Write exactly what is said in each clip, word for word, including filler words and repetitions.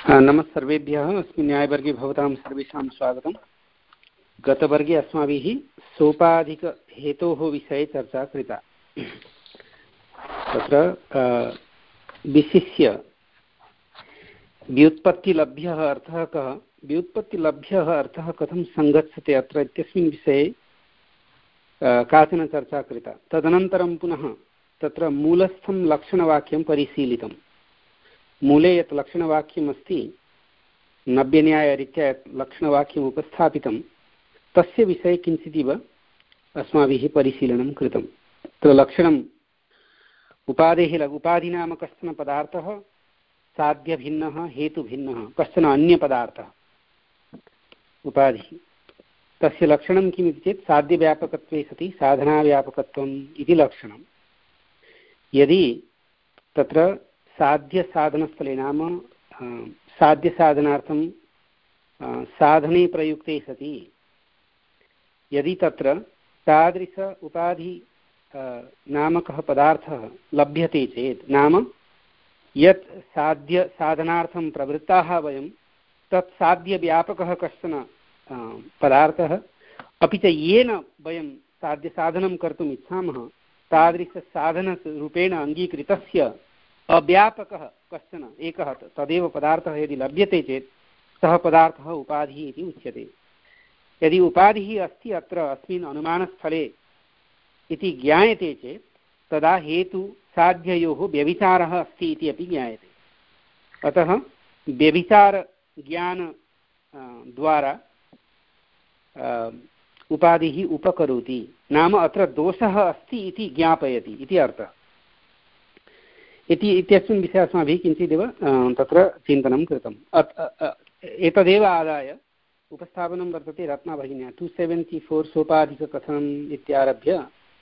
नमः सर्वेभ्यः। अस्मिन् न्यायवर्गे भवतां सर्वेषां स्वागतम्। गतवर्गे अस्माभिः सोपाधिकहेतोः विषये चर्चा कृता। तत्र विशिष्य व्युत्पत्तिलभ्यः अर्थः कः, व्युत्पत्तिलभ्यः अर्थः कथं सङ्गच्छते अत्र इत्यस्मिन् विषये काचन चर्चा कृता। तदनन्तरं पुनः तत्र मूलस्थं लक्षणवाक्यं परिशीलितं। मूले यत् लक्षणवाक्यम् अस्ति, नव्यन्यायरीत्या यत् लक्षणवाक्यम् उपस्थापितं, तस्य विषये किञ्चिदिव अस्माभिः परिशीलनं कृतं। तत्र लक्षणम् उपादेः उपाधिनाम कश्चन पदार्थः, साध्यभिन्नः हेतुभिन्नः कश्चन अन्यपदार्थः उपाधिः। तस्य लक्षणं किमिति चेत् साध्यव्यापकत्वे सति साधनाव्यापकत्वम् इति लक्षणं। यदि तत्र साध्यसाधनस्थले नाम साध्यसाधनार्थं साधने प्रयुक्ते सति यदि तत्र तादृश उपाधि नामकः पदार्थः लभ्यते चेत्, नाम यत् साध्यसाधनार्थं प्रवृत्ताः वयं तत् साध्यव्यापकः कश्चन पदार्थः, अपि च येन वयं साध्यसाधनं कर्तुम् इच्छामः तादृशसाधनरूपेण अङ्गीकृतस्य अव्यापकः कश्चन एकः तदेव पदार्थः यदि लभ्यते चेत् सः पदार्थः उपाधिः इति उच्यते। यदि उपाधिः अस्ति अत्र अस्मिन् अनुमानस्थले इति ज्ञायते चेत् तदा हेतु साध्ययोः व्यभिचारः अस्ति इति अपि ज्ञायते। अतः व्यभिचारज्ञान द्वारा उपाधिः उपकरोति, नाम अत्र दोषः अस्ति इति ज्ञापयति इति अर्थः। इति इत्यस्मिन् विषये अस्माभिः किञ्चिदेव तत्र चिन्तनं कृतम्। एतदेव आदाय उपस्थापनं वर्तते रत्नाभगिन्या टु सेवेण्टि फोर् सोपाधिककथनम् इत्यारभ्य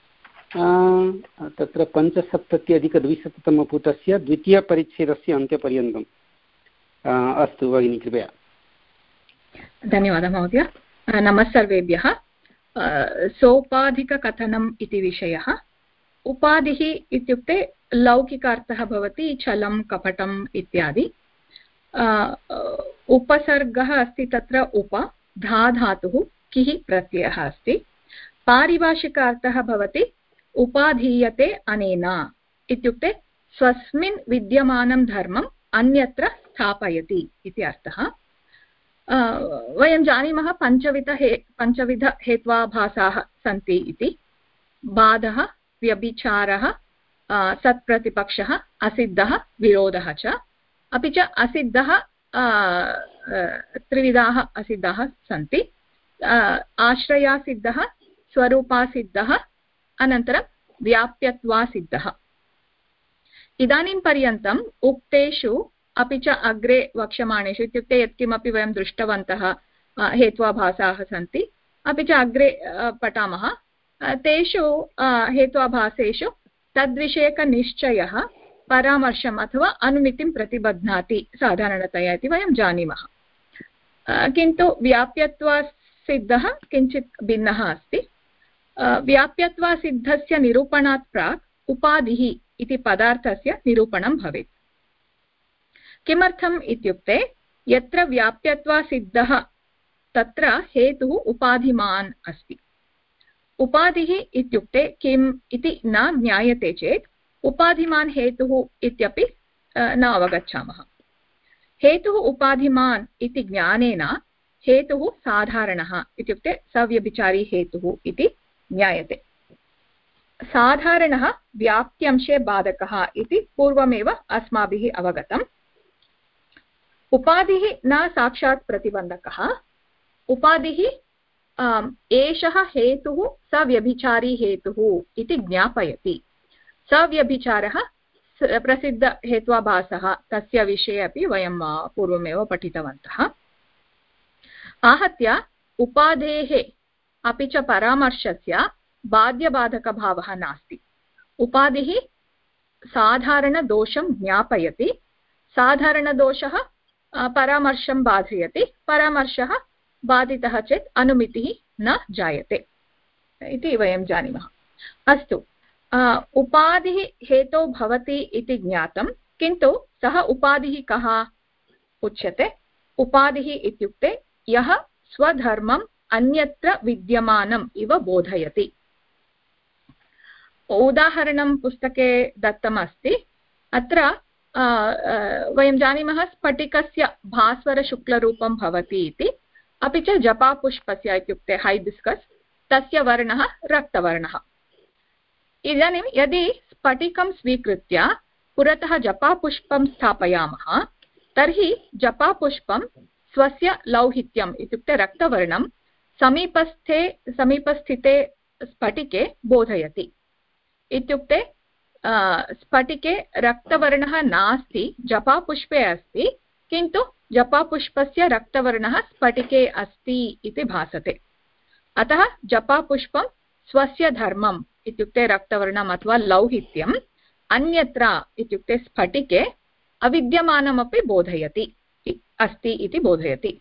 तत्र पञ्चसप्तत्यधिकद्विशततमपुटस्य द्वितीयपरिच्छेदस्य अन्त्यपर्यन्तम्। अस्तु भगिनी, कृपया। धन्यवादः महोदय। नमः सर्वेभ्यः। सोपाधिककथनम् इति विषयः। उपाधिः इत्युक्ते लौकिकार्थः भवति छलं कपटम् इत्यादि। उपसर्गः अस्ति तत्र उप, धा धातुः, किः प्रत्ययः अस्ति। पारिभाषिकार्थः भवति उपाधीयते अनेन इत्युक्ते स्वस्मिन् विद्यमानं धर्मम् अन्यत्र स्थापयति इति अर्थः। वयं जानीमः पञ्चविध हे पञ्चविध हेत्वाभासाः सन्ति इति। बाधः, व्यभिचारः, सत्प्रतिपक्षः, असिद्धः, विरोधः च। अपि च असिद्धः त्रिविधाः असिद्धाः सन्ति। आश्रयासिद्धः, स्वरूपासिद्धः, अनन्तरं व्याप्यत्वासिद्धः। इदानीं पर्यन्तम् उक्तेषु अपि च अग्रे वक्ष्यमाणेषु इत्युक्ते यत्किमपि वयं दृष्टवन्तः हेत्वाभासाः सन्ति, अपि च अग्रे पठामः, तेषु हेत्वाभासेषु तद्विषयकनिश्चयः परामर्शम् अथवा अनुमितिं प्रतिबध्नाति साधारणतया इति वयं जानीमः। किन्तु व्याप्यत्वासिद्धः किञ्चित् भिन्नः अस्ति। व्याप्यत्वासिद्धस्य निरूपणात् प्राक् उपाधिः इति पदार्थस्य निरूपणं भवेत्। किमर्थम् इत्युक्ते यत्र व्याप्यत्वासिद्धः तत्र हेतुः उपाधिमान् अस्ति। उपाधिः इत्युक्ते किम् इति न ज्ञायते चेत् उपाधिमान् हेतुः इत्यपि न अवगच्छामः। हेतुः उपाधिमान् इति ज्ञानेन हेतुः साधारणः इत्युक्ते सव्यभिचारी हेतुः इति ज्ञायते। साधारणः व्याप्त्यंशे बाधकः इति पूर्वमेव अस्माभिः अवगतम्। उपाधिः न साक्षात् प्रतिबन्धकः। उपाधिः एषः हेतुः सव्यभिचारी हेतुः इति ज्ञापयति। सव्यभिचारः प्रसिद्धहेत्वाभासः, तस्य विषये अपि वयं पूर्वमेव पठितवन्तः। आहत्य उपाधेः अपि च परामर्शस्य बाध्यबाधकभावः नास्ति। उपाधिः साधारणदोषं ज्ञापयति, साधारणदोषः परामर्शं बाधयति, परामर्शः बाधितः चेत् अनुमितिः न जायते इति वयं जानीमः। अस्तु, उपाधिः हेतौ भवति इति ज्ञातं, किन्तु सः उपाधिः कः उच्यते। उपाधिः इत्युक्ते यः स्वधर्मम् अन्यत्र विद्यमानम् इव बोधयति। उदाहरणं पुस्तके दत्तमस्ति। अत्र वयं जानीमः स्फटिकस्य भास्वरशुक्लरूपं भवति इति, अपि च जपापुष्पस्य इत्युक्ते हैबिस्कस् तस्य वर्णः रक्तवर्णः। इदानीं यदि स्फटिकं स्वीकृत्य पुरतः जपापुष्पं स्थापयामः तर्हि जपापुष्पं स्वस्य लौहित्यम् इत्युक्ते रक्तवर्णं समीपस्थे समीपस्थिते स्फटिके बोधयति। इत्युक्ते स्फटिके रक्तवर्णः नास्ति, जपापुष्पे अस्ति, किन्तु जपापुष्पस्य रक्तवर्णः स्फटिके अस्ति इति भासते। अतः जपापुष्पं स्वस्य धर्मम् इत्युक्ते रक्तवर्णम् अथवा लौहित्यम् अन्यत्र इत्युक्ते स्फटिके अविद्यमानमपि बोधयति अस्ति इति बोधयति।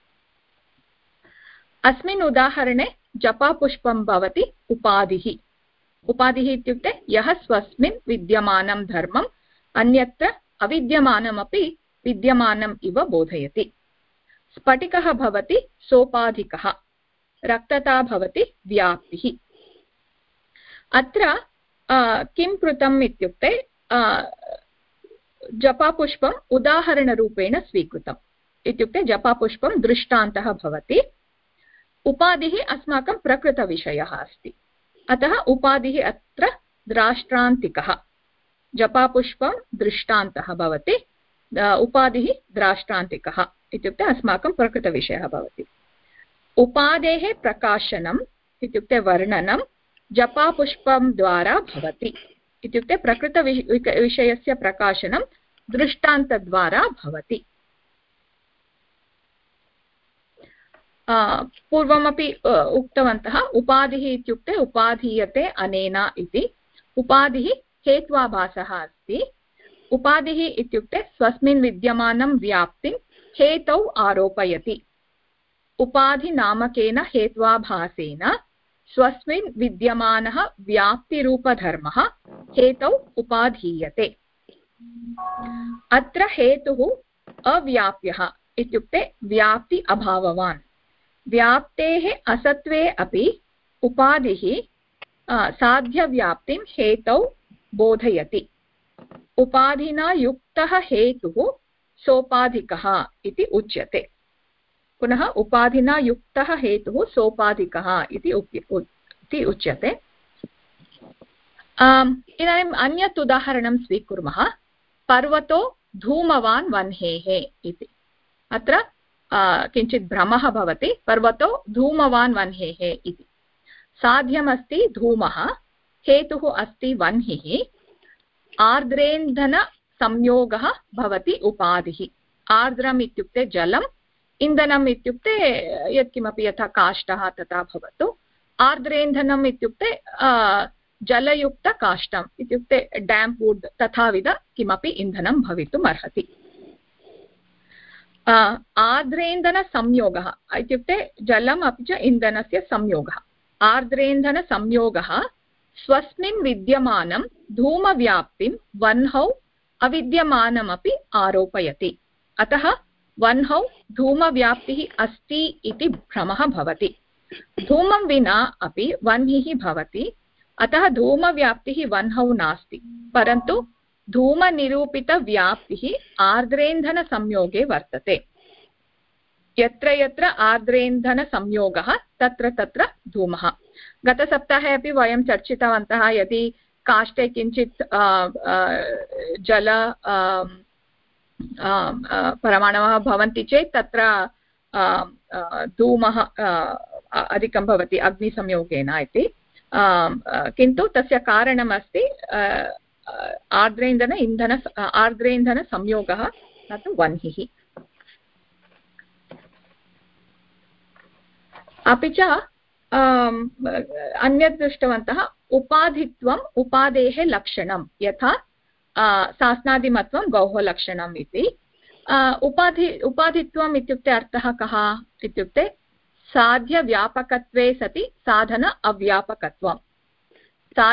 अस्मिन् उदाहरणे जपापुष्पं भवति उपाधिः। उपाधिः इत्युक्ते यः स्वस्मिन् विद्यमानं धर्मम् अन्यत्र अविद्यमानमपि विद्यमानम् इव बोधयति। स्फटिकः भवति सोपाधिकः, रक्तता भवति व्याप्तिः। अत्र किं कृतम् इत्युक्ते जपापुष्पम् उदाहरणरूपेण स्वीकृतम्। इत्युक्ते जपापुष्पं दृष्टान्तः भवति, उपाधिः अस्माकं प्रकृतविषयः अस्ति, अतः उपाधिः अत्र द्राष्ट्रान्तिकः। जपापुष्पं दृष्टान्तः भवति, उपाधिः द्राष्ट्रान्तिकः इत्युक्ते अस्माकं प्रकृतविषयः भवति। उपादेः प्रकाशनम् इत्युक्ते वर्णनं जपापुष्पं द्वारा भवति। इत्युक्ते प्रकृतविषयस्य प्रकाशनं दृष्टान्तद्वारा भवति। पूर्वमपि उक्तवन्तः, उपाधिः इत्युक्ते उपाधीयते अनेन इति। उपाधिः हेत्वाभासः अस्ति। उपाधिः इत्युक्ते स्वस्मिन् विद्यमानं व्याप्तिं हेतौ आरोपयति। उपाधिनामकेन हेत्वाभासेन स्वस्मिन् विद्यमानः व्याप्तिरूपधर्मः हेतौ उपाधीयते। अत्र हेतुः अव्याप्यः इत्युक्ते व्याप्ति अभाववान्। व्याप्तेः असत्वे अपि उपाधिः साध्यव्याप्तिं हेतौ बोधयति। उपाधिना युक्तः हेतुः सोपाधिकः इति उच्यते। पुनः उपाधिना युक्तः हेतुः सोपाधिकः इति उच्यते। इदानीम् अन्यत् उदाहरणं स्वीकुर्मः। पर्वतो धूमवान् वह्नेः इति। अत्र किञ्चित् भ्रमः भवति। पर्वतो धूमवान् वह्नेः इति साध्यमस्ति धूमः, हेतुः अस्ति वह्निः, आर्द्रेन्धनसंयोगः भवति उपाधिः। आर्द्रम् इत्युक्ते जलम्, इन्धनम् इत्युक्ते यत्किमपि यथा काष्ठः तथा भवतु। आर्द्रेन्धनम् इत्युक्ते जलयुक्तकाष्ठम् इत्युक्ते डैम्प् वुड् तथाविध किमपि इन्धनं भवितुम् अर्हति। आर्द्रेन्धनसंयोगः इत्युक्ते जलम् अपि च इन्धनस्य संयोगः। आर्द्रेन्धनसंयोगः स्वस्मिन् विद्यमानं धूमव्याप्तिं वह्नौ अविद्यमानमपि आरोपयति। अतः वह्नौ धूमव्याप्तिः अस्ति इति भ्रमः भवति। धूमं विना अपि वह्निः भवति, अतः धूमव्याप्तिः वह्नौ नास्ति, परन्तु धूमनिरूपितव्याप्तिः आर्द्रेन्धनसंयोगे वर्तते। यत्र यत्र आर्द्रेन्धनसंयोगः तत्र तत्र धूमः। गतसप्ताहे अपि वयं चर्चितवन्तः, यदि काष्ठे किञ्चित् जल परमाणवः भवन्ति चेत् तत्र धूमः अधिकं भवति अग्निसंयोगेन इति। किन्तु तस्य कारणमस्ति आर्द्रेन्धन इन्धन आर्द्रेन्धनसंयोगः न तु वह्निः। अपि च अन्यत् दृष्टवन्तः, उपाधित्वम् उपादेः लक्षणं, यथा सास्नादिमत्वं गौः लक्षणम् इति। उपाधि उपाधित्वम् इत्युक्ते अर्थः कः इत्युक्ते साध्यव्यापकत्वे सति साधन अव्यापकत्वं,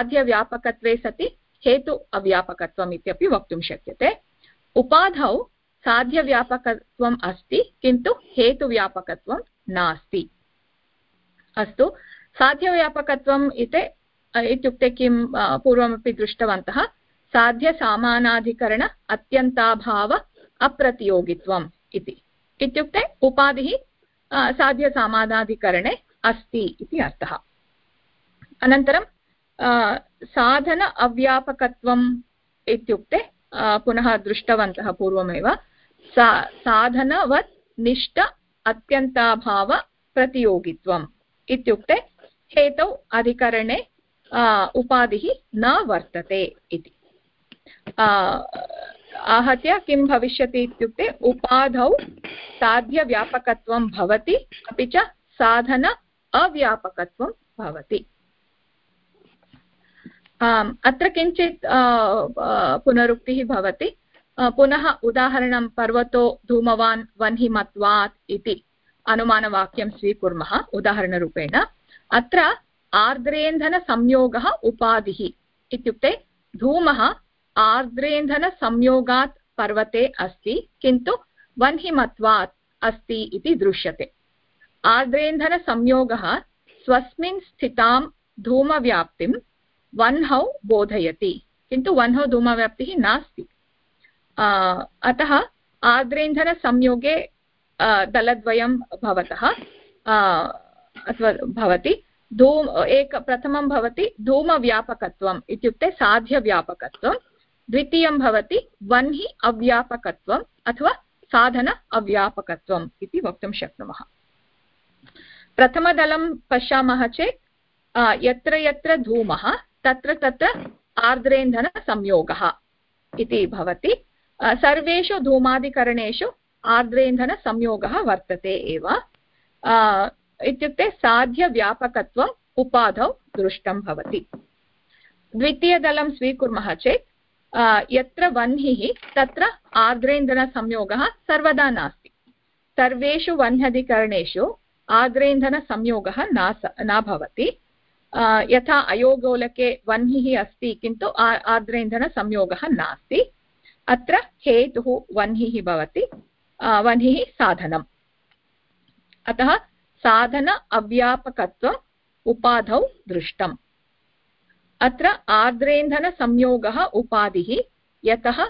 साध्यव्यापकत्वे सति हेतु अव्यापकत्वम् इत्यपि वक्तुं शक्यते। उपाधौ साध्यव्यापकत्वम् अस्ति किन्तु हेतुव्यापकत्वं नास्ति। अस्तु, साध्यव्यापकत्वम् इति इत्युक्ते किं पूर्वमपि दृष्टवन्तः, साध्यसामानाधिकरण अत्यन्ताभाव अप्रतियोगित्वम् इति। इत्युक्ते उपाधिः साध्यसामानाधिकरणे अस्ति इति अर्थः। अनन्तरं साधन अव्यापकत्वम् इत्युक्ते पुनः दृष्टवन्तः पूर्वमेव, सा साधनवत् निष्ठ अत्यन्ताभाव प्रतियोगित्वम् इत्युक्ते हेतौ अधिकरणे उपाधिः न वर्तते इति। आहत्य किं भविष्यति इत्युक्ते उपाधौ साध्यव्यापकत्वं भवति अपि च साधन अव्यापकत्वं भवति। अत्र किञ्चित् पुनरुक्तिः भवति। पुनः उदाहरणं पर्वतो धूमवान् वह्निमत्वात् इति अनुमानवाक्यं स्वीकुर्मः उदाहरणरूपेण। अत्र आर्द्रेन्धनसंयोगः उपाधिः इत्युक्ते धूमः आर्द्रेन्धनसंयोगात् पर्वते अस्ति किन्तु वह्निमत्वात् अस्ति इति दृश्यते। आर्द्रेन्धनसंयोगः स्वस्मिन् स्थितां धूमव्याप्तिं वह्नौ बोधयति किन्तु वह्नौ धूमव्याप्तिः नास्ति। अतः आर्द्रेन्धनसंयोगे दलद्वयं भवतः अथवा भवति। धूम एक प्रथमं भवति धूमव्यापकत्वम् इत्युक्ते साध्यव्यापकत्वं, द्वितीयं भवति वह्नि अव्यापकत्वम् अथवा साधन अव्यापकत्वम् इति वक्तुं शक्नुमः। प्रथमदलं पश्यामः चेत् यत्र यत्र धूमः तत्र तत्र आर्द्रेन्धनसंयोगः इति भवति। सर्वेषु धूमादिकरणेषु आर्द्रेन्धनसंयोगः वर्तते एव, इत्युक्ते साध्यव्यापकत्वम् उपाधौ दृष्टं भवति। द्वितीयदलं स्वीकुर्मः चेत् यत्र वह्निः तत्र आर्द्रेन्धनसंयोगः सर्वदा नास्ति। सर्वेषु वह्न्यधिकरणेषु आर्द्रेन्धनसंयोगः न भवति। यथा अयोगोलके वह्निः अस्ति किन्तु आर्द्रेन्धनसंयोगः नास्ति। अत्र हेतुः वह्निः भवति, वह्निः साधनम्। अतः साधन अव्यापकत्वम् उपाधौ दृष्टम्। अत्र आर्द्रेन्धनसंयोगः उपाधिः, यतः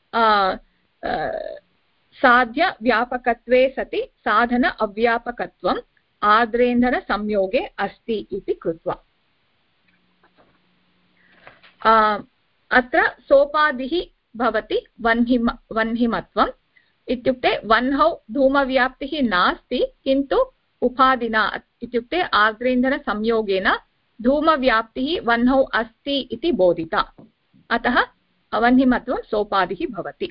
साध्यव्यापकत्वे सति साधन अव्यापकत्वम् आर्द्रेन्धनसंयोगे अस्ति इति कृत्वा। अत्र सोपाधिः भवति वह्निम वह्निमत्वम् इत्युक्ते वह्नौ धूमव्याप्तिः नास्ति किन्तु उपाधिना इत्युक्ते आर्द्रेन्धनसंयोगेन धूमव्याप्तिः वह्नौ अस्ति इति बोधिता। अतः वह्निमत्वं सोपाधिः भवति।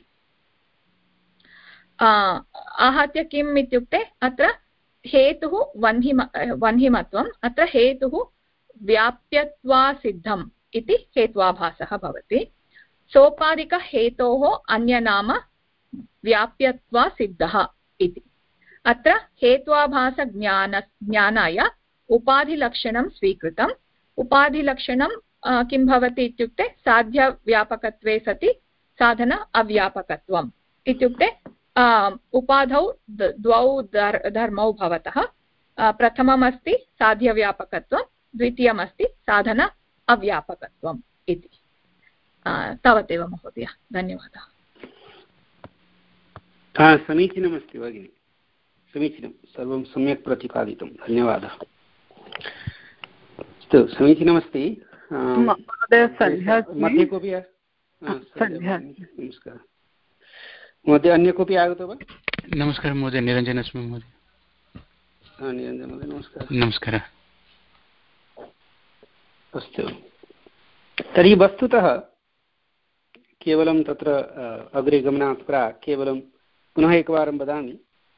आहत्य किम् इत्युक्ते अत्र हेतुः वह्निम वह्निमत्वम्, अत्र हेतुः व्याप्यत्वासिद्धम् इति हेत्वाभासः भवति। सोपाधिकहेतोः अन्यनाम व्याप्यत्वासिद्धः इति। अत्र हेत्वाभासज्ञान ज्ञानाय उपाधिलक्षणं स्वीकृतम्। उपाधिलक्षणं किं भवति इत्युक्ते साध्यव्यापकत्वे सति साधन अव्यापकत्वम् इत्युक्ते उपाधौ द्वौ धर्मौ भवतः। प्रथममस्ति साध्यव्यापकत्वं, द्वितीयमस्ति साधन अव्यापकत्वम् इति। तावदेव महोदय, धन्यवादः। समीचीनमस्ति भगिनि, समीचीनं, सर्वं सम्यक् प्रतिपादितं, धन्यवादः। अस्तु, समीचीनमस्ति। मध्ये कोऽपि नमस्कारः महोदय, अन्य कोऽपि आगतो वा? नमस्कारः महोदय, निरञ्जन अस्मि महोदय। निरञ्जन महोदय, नमस्कारः। नमस्कारः। अस्तु, तर्हि वस्तुतः केवलं तत्र अग्रे गमनात् प्राक् केवलं पुनः एकवारं वदामि,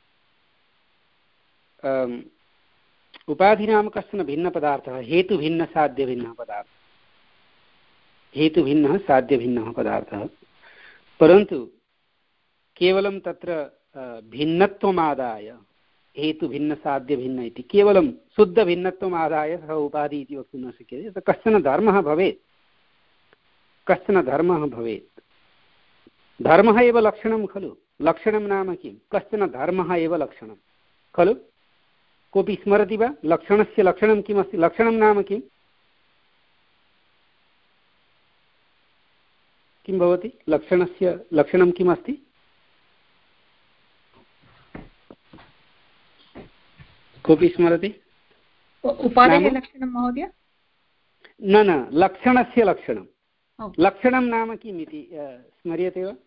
उपाधि नाम कश्चन भिन्नपदार्थः, हेतुभिन्नसाध्यभिन्नः पदार्थः, हेतुभिन्नः साध्यभिन्नः पदार्थः। परन्तु केवलं तत्र भिन्नत्वमादाय हेतुभिन्नसाध्यभिन्न इति केवलं शुद्धभिन्नत्वमादाय सः उपाधि इति वक्तुं न शक्यते। तत्र कश्चन धर्मः भवेत्, कश्चन धर्मः भवेत्। धर्मः एव लक्षणं खलु, लक्षणं नाम किं? कश्चन धर्मः एव लक्षणं खलु? कोऽपि स्मरति वा? लक्षणस्य लक्षणं किमस्ति? लक्षणं नाम किं किं भवति? लक्षणस्य लक्षणं किमस्ति? कोऽपि स्मरति? उपादेः लक्षणं महोदय? न न, लक्षणस्य लक्षणं। लक्षणं नाम किम् इति स्मर्यते वा?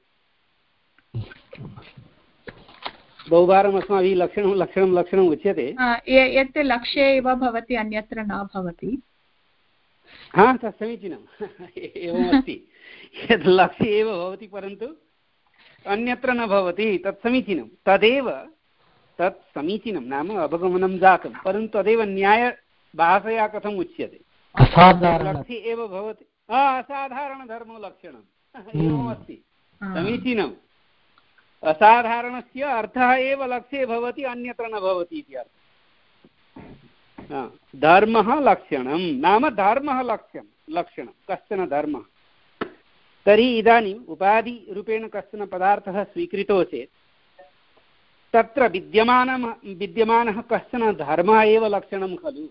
बहुवारम् अस्माभिः लक्षणं लक्षणं लक्षणम् उच्यते। यत् लक्ष्ये एव भवति अन्यत्र न भवति। हा, तत् समीचीनम्। एवमस्ति, यद् लक्ष्ये एव भवति परन्तु अन्यत्र न भवति, तत् समीचीनं। तदेव तत् समीचीनं, नाम अवगमनं जातं, परन्तु तदेव न्यायभाषया कथम् उच्यते? लक्ष्ये एव भवति, असाधारणधर्मो लक्षणम्। एवमस्ति, समीचीनम्। असाधारणस्य अर्थः एव लक्ष्ये भवति, अन्यत्र न भवति इति अर्थः। धर्मः लक्षणं नाम धर्मः लक्ष्यं लक्षणं कश्चन धर्मः। तर्हि इदानीम् उपाधिरूपेण कश्चन पदार्थः स्वीकृतो चेत् तत्र विद्यमानं विद्यमानः कश्चन धर्मः एव लक्षणं खलु।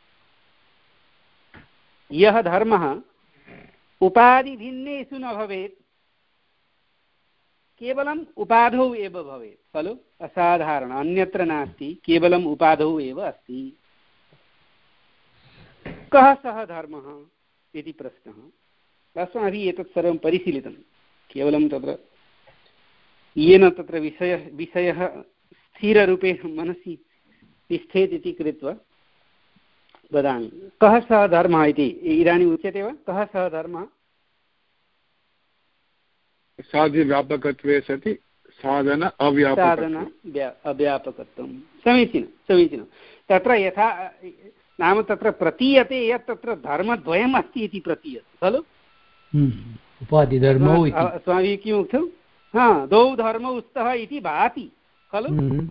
यः धर्मः उपाधिभिन्नेषु न भवेत्, केवलम् उपाधौ एव भवेत् खलु। असाधारण अन्यत्र नास्ति, केवलम् उपाधौ एव अस्ति। कः सः धर्मः इति प्रश्नः। अस्माभिः एतत् सर्वं परिशीलितं। केवलं तत्र येन तत्र विषयः विषयः स्थिररूपेण मनसि तिष्ठेत् इति कृत्वा वदामि। कः सः धर्मः इति इदानीम् उच्यते वा? कः सः धर्मः? साध्यव्यापकत्वे सति साधन अव्यापकत्वं। साधन अव्यापकत्वं। समीचीनं समीचीनं। तत्र यथा नाम तत्र प्रतीयते यत् तत्र धर्मद्वयम् अस्ति इति प्रतीयते खलु। उपाधिधर्मौ अस्माभिः किम् उक्तं? हा, द्वौ धर्मौ स्तः इति भाति खलु।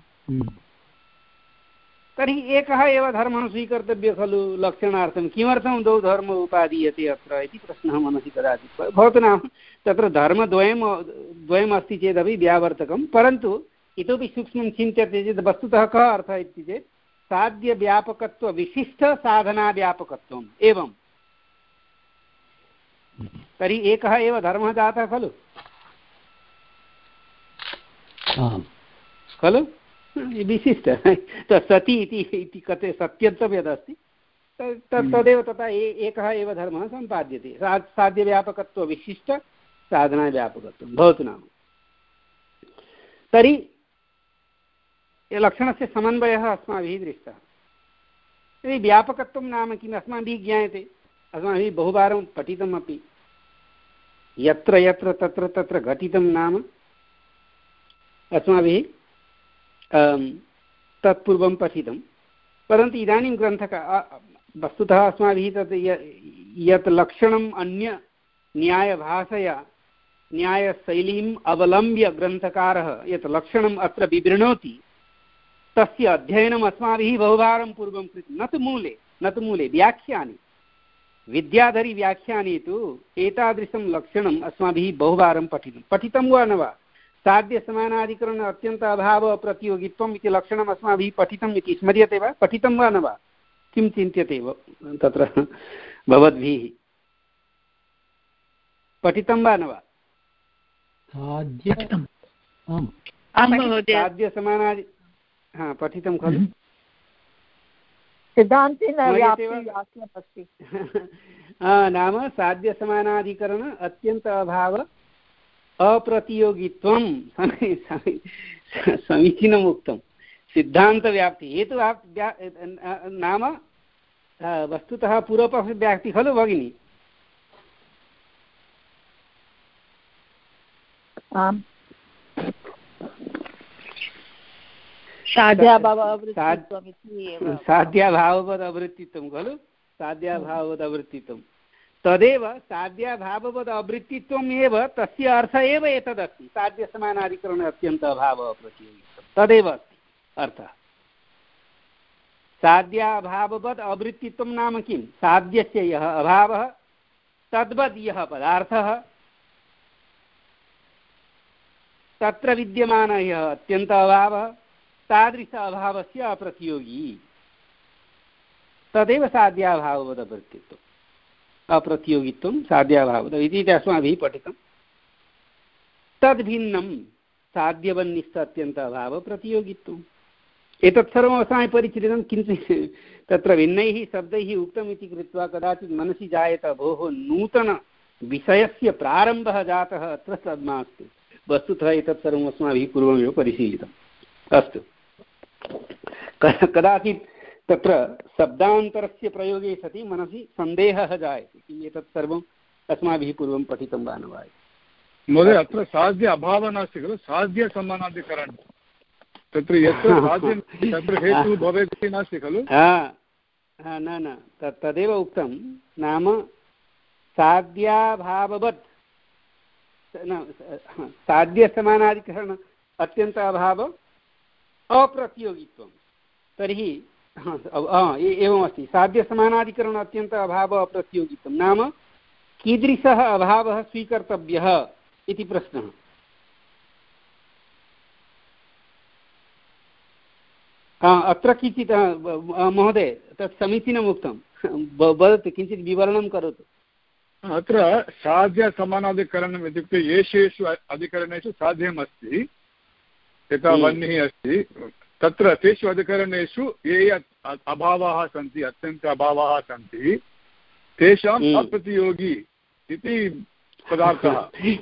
तर्हि एकः एव धर्मः स्वीकर्तव्यः खलु लक्षणार्थं। किमर्थं द्वौ धर्मौ उपादीयते अत्र इति प्रश्नः मनसि कदाचित् भवतु। नाम तत्र धर्मद्वयं द्वयम् अस्ति चेदपि व्यावर्तकं, परन्तु इतोपि सूक्ष्मं चिन्त्यते चेत् वस्तुतः कः अर्थः इति चेत् साध्यव्यापकत्वविशिष्टसाधनाव्यापकत्वम्। एवं तर्हि एकः एव धर्मः जातः खलु खलु विशिष्ट सति इति कथे सत्यत्वं यदस्ति तदेव तथा एकः एव धर्मः सम्पाद्यते। साध्यव्यापकत्वविशिष्ट साधनाव्यापकत्वं भवतु नाम। तर्हि लक्षणस्य समन्वयः अस्माभिः दृष्टः। तर्हि व्यापकत्वं नाम किम् अस्माभिः ज्ञायते, अस्माभिः बहुवारं पठितमपि। यत्र यत्र तत्र तत्र घटितं नाम अस्माभिः तत्पूर्वं पठितं, परन्तु इदानीं ग्रन्थकार वस्तुतः अस्माभिः तत् यत् लक्षणम् अन्य न्यायभाषया न्यायशैलीम् अवलम्ब्य ग्रन्थकारः यत् लक्षणम् अत्र विवृणोति तस्य अध्ययनम् अस्माभिः बहुवारं पूर्वं कृतं। न तु मूले न तु मूले व्याख्याने विद्याधरी व्याख्याने तु एतादृशं लक्षणम् अस्माभिः बहुवारं पठितं पठितं वा न वा? साध्यसमानाधिकरण अत्यन्त अभाव प्रतियोगित्वम् इति लक्षणम् अस्माभिः पठितम् इति स्मर्यते वा? पठितं वा न वा? किं चिन्त्यते तत्र भवद्भिः? पठितं वा न वा? साध्यसमानादि हा पठितं खलु। नाम साध्यसमानाधिकरण अत्यन्त अभाव अप्रतियोगित्वं समीचीनम् उक्तं। सिद्धान्तव्याप्ति हेतु नाम वस्तुतः पूर्वपक्षव्याप्ति खलु भगिनी? आम्। साध्याभाववद् अवृत्तित्वं खलु। साध्याभाववद् अवृत्तित्वं तदेव साध्याभाववद् अवृत्तित्वम् एव तस्य अर्थः एव एतदस्ति। साध्यसमानाधिकरण अत्यन्त अभाव अप्रतियोगित्वं तदेव अस्ति अर्थः। साध्याभाववद् अवृत्तित्वं नाम किं? साध्यस्य यः अभावः तद्वद् यः पदार्थः तत्र विद्यमानः यः अत्यन्त अभावः तादृश अभावस्य अप्रतियोगी तदेव साध्याभाववदप्रत्ययत्वम् अप्रतियोगित्वं साध्याभावद इति अस्माभिः पठितं तद्भिन्नं साध्यवन्निष्ठ अत्यन्त अभावप्रतियोगित्वम् एतत् सर्वम् अस्माभिः परिचितं किञ्चित् तत्र भिन्नैः शब्दैः उक्तम् इति कृत्वा कदाचित् मनसि जायेत भोः नूतनविषयस्य प्रारम्भः जातः अत्र तद्मास्तु वस्तुतः एतत् सर्वम् अस्माभिः पूर्वमेव परिशीलितम् अस्तु कदाचित् तत्र शब्दान्तरस्य प्रयोगे सति मनसि सन्देहः जायते किम् एतत् सर्वम् अस्माभिः पूर्वं पठितं वा न वा महोदय अत्र साध्य अभावः नास्ति खलु साध्यसमानाधिकरणं तत्र यत्र साध्यं तत्र हेतुः भवेत् इति नास्ति खलु न न तत् तदेव उक्तं नाम साध्याभाववत् साध्यसमानाधिकरण अत्यन्त अभाव अप्रतियोगित्वं तर्हि एवमस्ति साध्यसमानाधिकरण अत्यन्त अभाव अप्रतियोगित्वं नाम कीदृशः अभावः स्वीकर्तव्यः इति प्रश्नः अत्र किञ्चित् महोदय तत् समीचीनम् उक्तं वदतु किञ्चित् विवरणं करोतु अत्र साध्यसमानाधिकरणम् इत्युक्ते येषु अधिकरणेषु साध्यम् अस्ति यथा वह्निः अस्ति तत्र तेषु अधिकरणेषु ये अभावाः सन्ति अत्यन्त अभावाः सन्ति तेषाम् अप्रतियोगी इति पदार्थः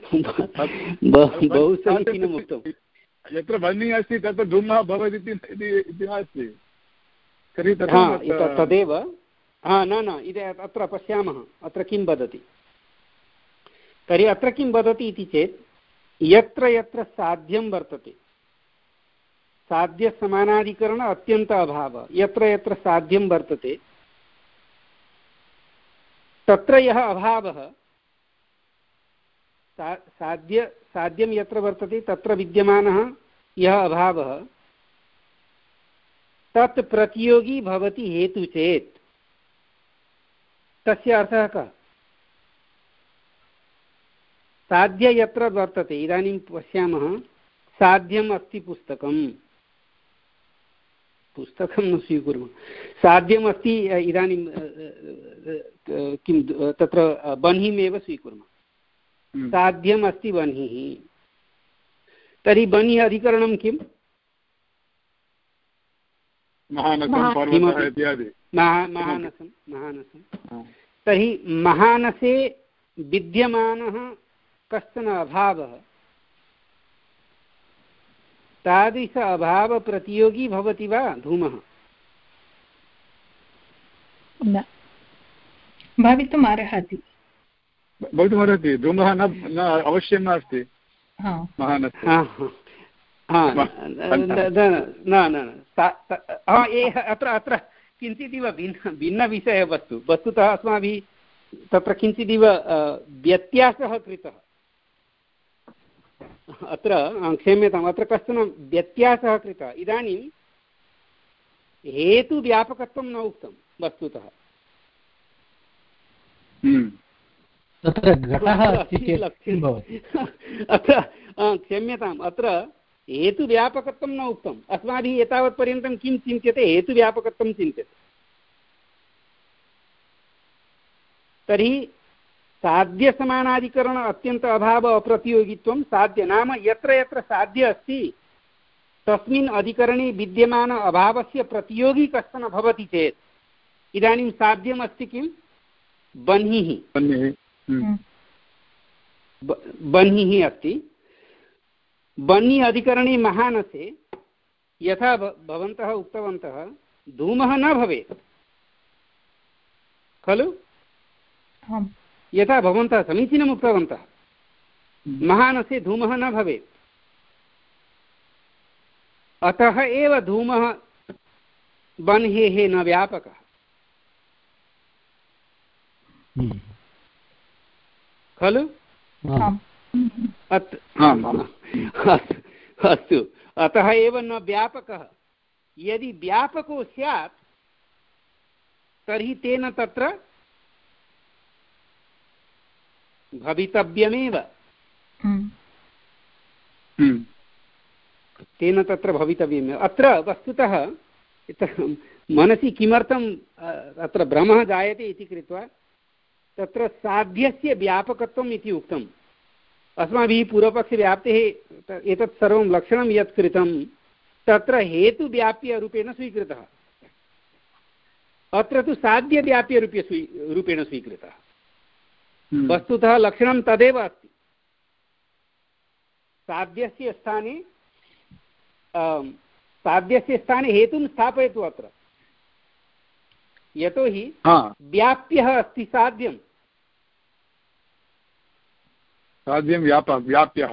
बहु समीचीनम् उक्तं यत्र वह्निः अस्ति तत्र धूमः भवति इति नास्ति तर्हि तदेव हा न न इति अत्र पश्यामः अत्र किं वदति तर्हि अत्र किं वदति इति चेत् यत्र यत्र साध्यं वर्तते साध्यसमानाधिकरण अत्यन्त अभावः यत्र यत्र साध्यं वर्तते तत्र यः अभावः साध्य साध्यं यत्र वर्तते तत्र विद्यमानः यः अभावः तत् प्रतियोगी भवति हेतु चेत् तस्य अर्थः कः साध्य यत्र वर्तते इदानीं पश्यामः साध्यम् अस्ति पुस्तकं पुस्तकं न स्वीकुर्मः साध्यमस्ति इदानीं किं तत्र बह्निमेव स्वीकुर्मः साध्यम् अस्ति बह्निः तर्हि बह्निः अधिकरणं किं महानसं महानसं तर्हि महानसे विद्यमानः कश्चन अभावः तादृश अभावप्रतियोगी भवति वा धूमः न भवितुम् अर्हति भवितुमर्हति धूमः न न अवश्यं नास्ति अत्र अत्र किञ्चिदिव भिन्न भिन्नविषयः वस्तु वस्तुतः अस्माभिः तत्र किञ्चिदिव व्यत्यासः कृतः अत्र क्षम्यताम् अत्र कश्चन व्यत्यासः कृतः इदानीं हेतुव्यापकत्वं न उक्तं वस्तुतः तत्र घटः अत्र क्षम्यताम् अत्र हेतुव्यापकत्वं न उक्तम् अस्माभिः एतावत्पर्यन्तं किं चिन्त्यते हेतुव्यापकत्वं चिन्त्यते तर्हि साध्यसमानाधिकरण अत्यन्त अभाव अप्रतियोगित्वं साध्य नाम यत्र यत्र साध्य अस्ति तस्मिन् अधिकरणे विद्यमान अभावस्य प्रतियोगी कश्चन भवति चेत् इदानीं साध्यम् अस्ति किं बह्निः बह्निः अस्ति बह्निः अधिकरणे महानसे यथा भवन्तः उक्तवन्तः धूमः न भवेत् खलु यथा भवन्तः समीचीनम् उक्तवन्तः महानसे धूमः न भवेत् अतः एव धूमः बह्नेः न व्यापकः खलु अस्तु अतः एव न व्यापकः यदि व्यापको स्यात् तर्हि तेन तत्र भवितव्यमेव तेन तत्र भवितव्यम्। अत्र वस्तुतः मनसि किमर्थम् अत्र भ्रमः जायते इति कृत्वा तत्र साध्यस्य व्यापकत्वम् इति उक्तम्। अस्माभिः पूर्वपक्षव्याप्तेः एतत् सर्वं लक्षणं यत् कृतं तत्र हेतुव्याप्यरूपेण स्वीकृतः, अत्र तु साध्यव्याप्यरूप्य स्वी रूपेण स्वीकृतः। वस्तुतः लक्षणं तदेव अस्ति। साध्यस्य स्थाने साध्यस्य स्थाने हेतुं स्थापयतु अत्र, यतोहि व्याप्यः अस्ति साध्यं साध्यं व्याप व्याप्यः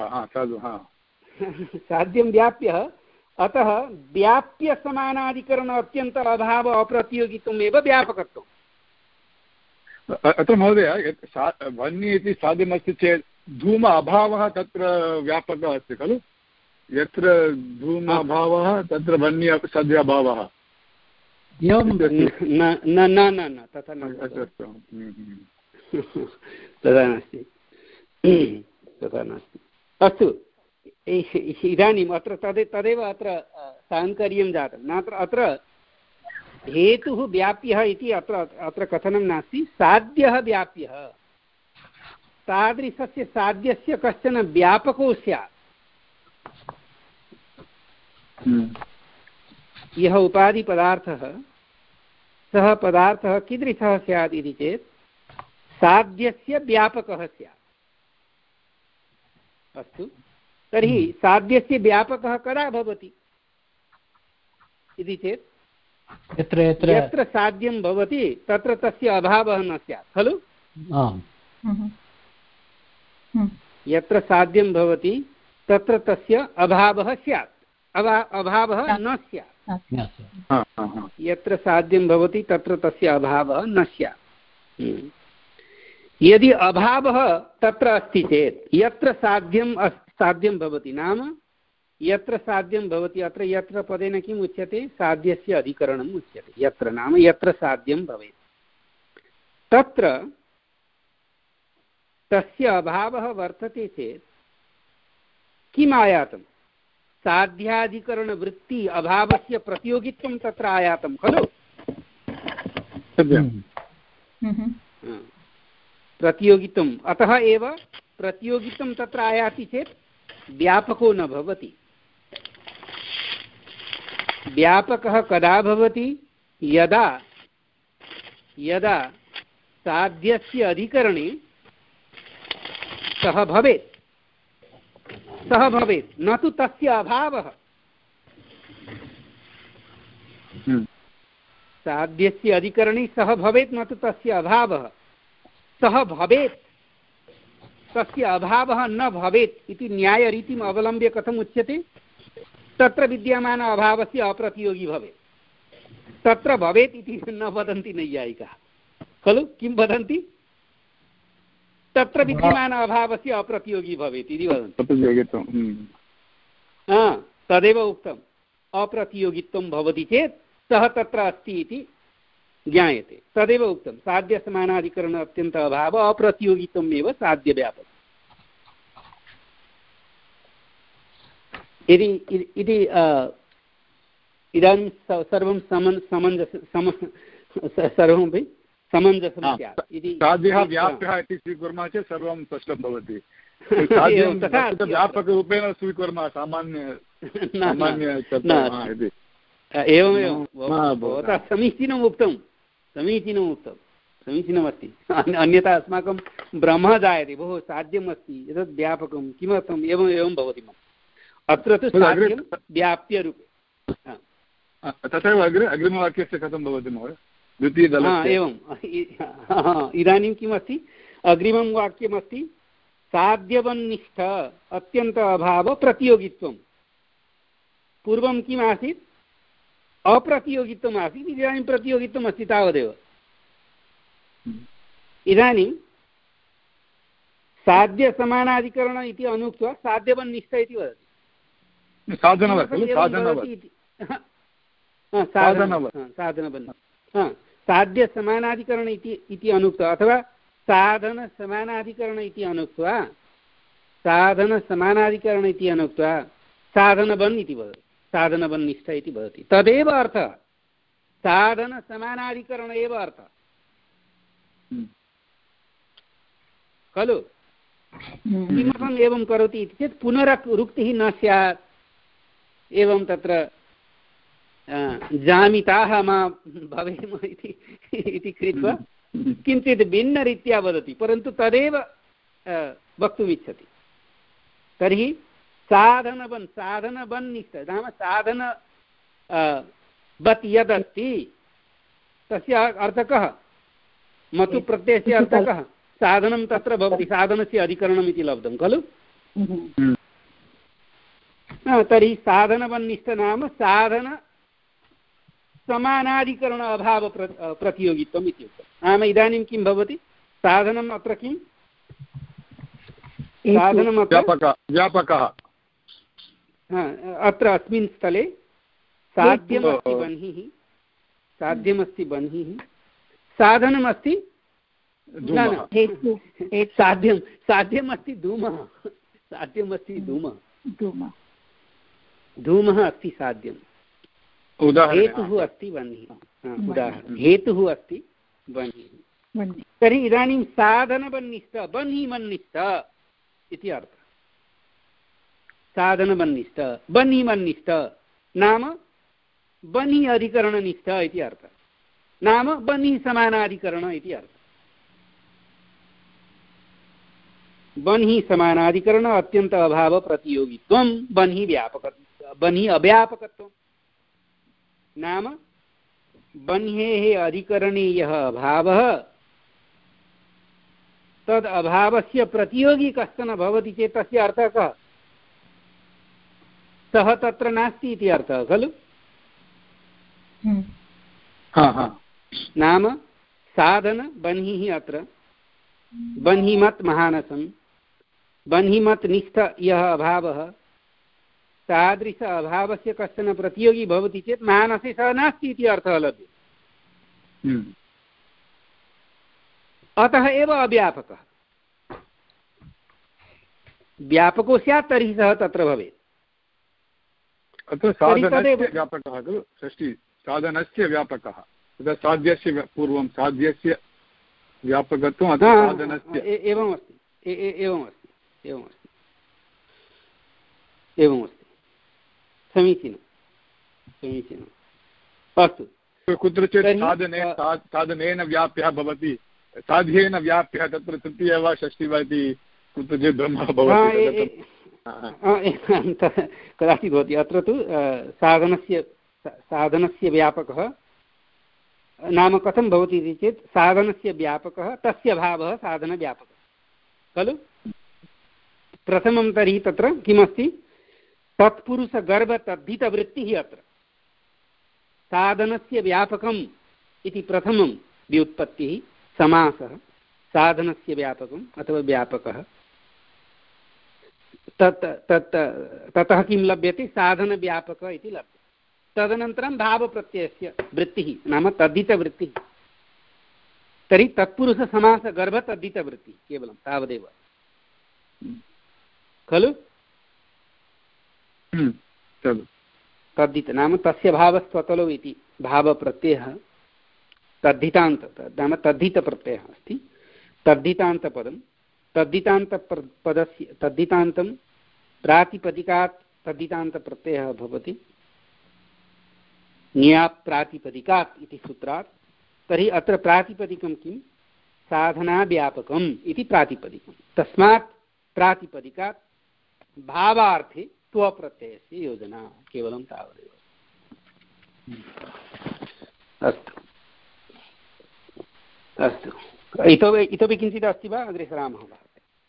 साध्यं व्याप्यः, अतः व्याप्यसमानाधिकरण अत्यन्त अभाव अप्रतियोगित्वम् एव व्यापकत्वम्। अत्र महोदय वह्नि इति साध्यमस्ति चेत् धूम अभावः तत्र व्यापकः अस्ति खलु? यत्र धूम अभावः तत्र वह्नि साध्य अभावः न न न तथा तथा नास्ति तथा नास्ति। अस्तु, इदानीम् अत्र तदे तदेव अत्र साङ्कर्यं जातं। नात्र अत्र हेतुः व्याप्यः इति अत्र अत्र कथनं नास्ति, साध्यः व्याप्यः। तादृशस्य साध्यस्य कश्चन व्यापको स्यात्। यः उपाधिपदार्थः सः पदार्थः कीदृशः स्यात् इति चेत् साध्यस्य व्यापकः स्यात्। अस्तु, तर्हि साध्यस्य व्यापकः कदा भवति इति चेत् यत्र यत्र यत्र साध्यं भवति तत्र तस्य अभावः न स्यात् खलु? यत्र साध्यं भवति तत्र तस्य अभावः स्यात्, अभा अभावः न स्यात्। यत्र साध्यं भवति तत्र तस्य अभावः न स्यात्। यदि अभावः तत्र अस्ति चेत् यत्र साध्यं साध्यं भवति, नाम यत्र साध्यं भवति, अत्र यत्र पदेन किम् उच्यते? साध्यस्य अधिकरणम् उच्यते। यत्र नाम यत्र साध्यं भवेत् तत्र तस्य अभावः वर्तते चेत् किम् आयातं? साध्याधिकरणवृत्ति अभावस्य प्रतियोगित्वं तत्र आयातं खलु? प्रतियोगित्वम्, अतः एव प्रतियोगित्वं तत्र आयाति चेत् व्यापको न भवति। व्यापकः कदा भवति? यदा यदा साध्यस्य अधिकरणे सः भवेत् सः भवेत् न तु तस्य अभावः। साध्यस्य अधिकरणे सः भवेत् न तु तस्य अभावः। सः भवेत्, तस्य अभावः न भवेत् इति न्यायरीतिम् अवलम्ब्य कथम् उच्यते? तत्र विद्यमान अभावस्य अप्रतियोगी भवेत्। तत्र भवेत् इति न वदन्ति नैयायिकाः खलु? किं वदन्ति? तत्र विद्यमान अभावस्य अप्रतियोगी भवेत् इति वदन्ति। तदेव उक्तम्, अप्रतियोगित्वं भवति चेत् सः तत्र अस्ति इति ज्ञायते। तदेव उक्तं, साध्यसमानाधिकरण अत्यन्त अभाव अप्रतियोगित्वम् एव साध्यव्यापकम्। यदि इति इदानीं सर्वं समन् समञ्जस सम सर्वमपि समञ्जसं स्यात् इति। साध्यः व्याप्यः इति स्वीकुर्मः चेत् सर्वं स्पष्टं भवति। व्यापकरूपेण स्वीकुर्मः सामान्य सामान्य एवमेवं भवतः समीचीनम् उक्तं, समीचीनम् उक्तं, समीचीनमस्ति। अन्यथा अस्माकं भ्रमः जायते, बहु साध्यम् अस्ति एतद् व्यापकं किमर्थम् एवम् एवं भवति। अत्र तु साध्यं व्याप्यरूपे। तथैव अग्रे अग्रिमवाक्यस्य कथं भवति महोदय? द्वितीयदलस्य एवम् इदानीं किमस्ति? अग्रिमं वाक्यमस्ति साध्यवन्निष्ठ अत्यन्त अभाव प्रतियोगित्वं। पूर्वं किम् आसीत्? अप्रतियोगित्वम् आसीत्, इदानीं प्रतियोगित्वम् अस्ति तावदेव। इदानीं साध्यसमानाधिकरण इति अनुक्त्वा साध्यवन्निष्ठ इति वदति। साधनवन् साध्यसमानाधिकरण इति इति अनुक्त्वा अथवा साधनसमानाधिकरण इति अनुक्त्वा साधनसमानाधिकरण इति अनुक्त्वा साधनबन् इति वदति, साधनबन्निष्ठ इति भवति। तदेव अर्थः, साधनसमानाधिकरण एव अर्थः खलु। किमर्थम् एवं करोति इति चेत् पुनरुक्तिः न स्यात्। एवं तत्र जामिताः मा भवेम इति कृत्वा किञ्चित् भिन्नरीत्या वदति, परन्तु तदेव वक्तुमिच्छति। तर्हि साधनबन् साधनबन्निष्ठ नाम साधन बत् यदस्ति तस्य अर्थः कः? मतु प्रत्ययस्य अर्थः कः? साधनं तत्र भवति, साधनस्य अधिकरणम् इति लब्धं खलु। तर्हि साधनबन्निष्ठ नाम साधन समानाधिकरण अभाव प्रतियोगित्वम् इत्युक्तं। नाम इदानीं किं भवति? साधनम् अत्र किं? साधनम् व्यापकः। अत्र अस्मिन् स्थले साध्यमस्ति बन्हिः, साध्यमस्ति बन्हिः, साधनमस्ति साध्यं साध्यमस्ति धूमः, साध्यमस्ति धूमः, धूमः अस्ति साध्यम्, हेतुः अस्ति बन्हिः। उदाहरणं हेतुः अस्ति बन्हिः। तर्हि इदानीं साधनबन्निष्ठ बन्हिमन्निष्ठ इति अर्थः। साधनबन्निष्ठ बन्हिमन्निष्ठ नाम बन्हि अधिकरणनिष्ठ इति अर्थः, नाम बन्हि समानाधिकरण इति अर्थः। बन्हि समानाधिकरण अत्यन्त अभाव प्रतियोगित्वं बन्हि व्यापक बन्हि अव्यापकत्वं नाम बन्हेः अधिकरणे यः अभावः तद् अभावस्य प्रतियोगी कश्चन भवति चेत् तस्य अर्थः कः? सः तत्र नास्ति इति अर्थः खलु। नाम साधन बन्हिः अत्र बन्हिमत् महानसं बन्हिमत् निष्ठ यः अभावः तादृश अभावस्य कश्चन प्रतियोगी भवति चेत् महानसे सः नास्ति इति अर्थः लभ्यते। अतः एव अव्यापकः। व्यापको स्यात् तर्हि सः तत्र भवेत्। अत्र साधनस्य व्यापकः खलु षष्ठी, साधनस्य व्यापकः। तदा साध्यस्य पूर्वं साध्यस्य व्यापकत्वम् अत्र साधनस्य एवमस्ति एवमस्ति एवमस्ति एवमस्ति समीचीनं समीचीनम्। अस्तु, कुत्रचित् साधने साधनेन व्याप्यः भवति, साध्येन व्याप्यः, तत्र तृतीया वा षष्ठी वा इति कुत्रचित् भ्रमः भवति। कदाचित् भवति। अत्र तु साधनस्य साधनस्य व्यापकः नाम कथं भवति इति चेत् साधनस्य व्यापकः तस्य भावः साधनव्यापकः खलु। प्रथमं तर्हि तत्र किमस्ति? तत्पुरुषगर्भतद्धितवृत्तिः। अत्र साधनस्य व्यापकम् इति प्रथमं व्युत्पत्तिः, समासः, साधनस्य व्यापकम् अथवा व्यापकः। तत् तत् ततः किं लभ्यते? साधनव्यापक इति लभ्यते। तदनन्तरं भावप्रत्ययस्य वृत्तिः नाम तद्धितवृत्तिः। तर्हि तत्पुरुषसमासगर्भतद्धितवृत्तिः केवलं तावदेव खलु। तद्धित नाम तस्य भावस्त्वतलो इति भावप्रत्ययः तद्धितान्त नाम तद्धितप्रत्ययः अस्ति। तद्धितान्तपदं तद्धितान्तपदस्य तद्धितान्तं प्रातिपदिकात् तद्धितान्तप्रत्ययः भवति न्याप्रातिपदिकात् इति सूत्रात्। तर्हि अत्र प्रातिपदिकं किं? साधनाव्यापकम् इति प्रातिपदिकं। तस्मात् प्रातिपदिकात् भावार्थे त्वप्रत्ययस्य योजना, केवलं तावदेव। अस्तु अस्तु, इतोपि इतोपि किञ्चित् अस्ति वा? अग्रे सरामः वा?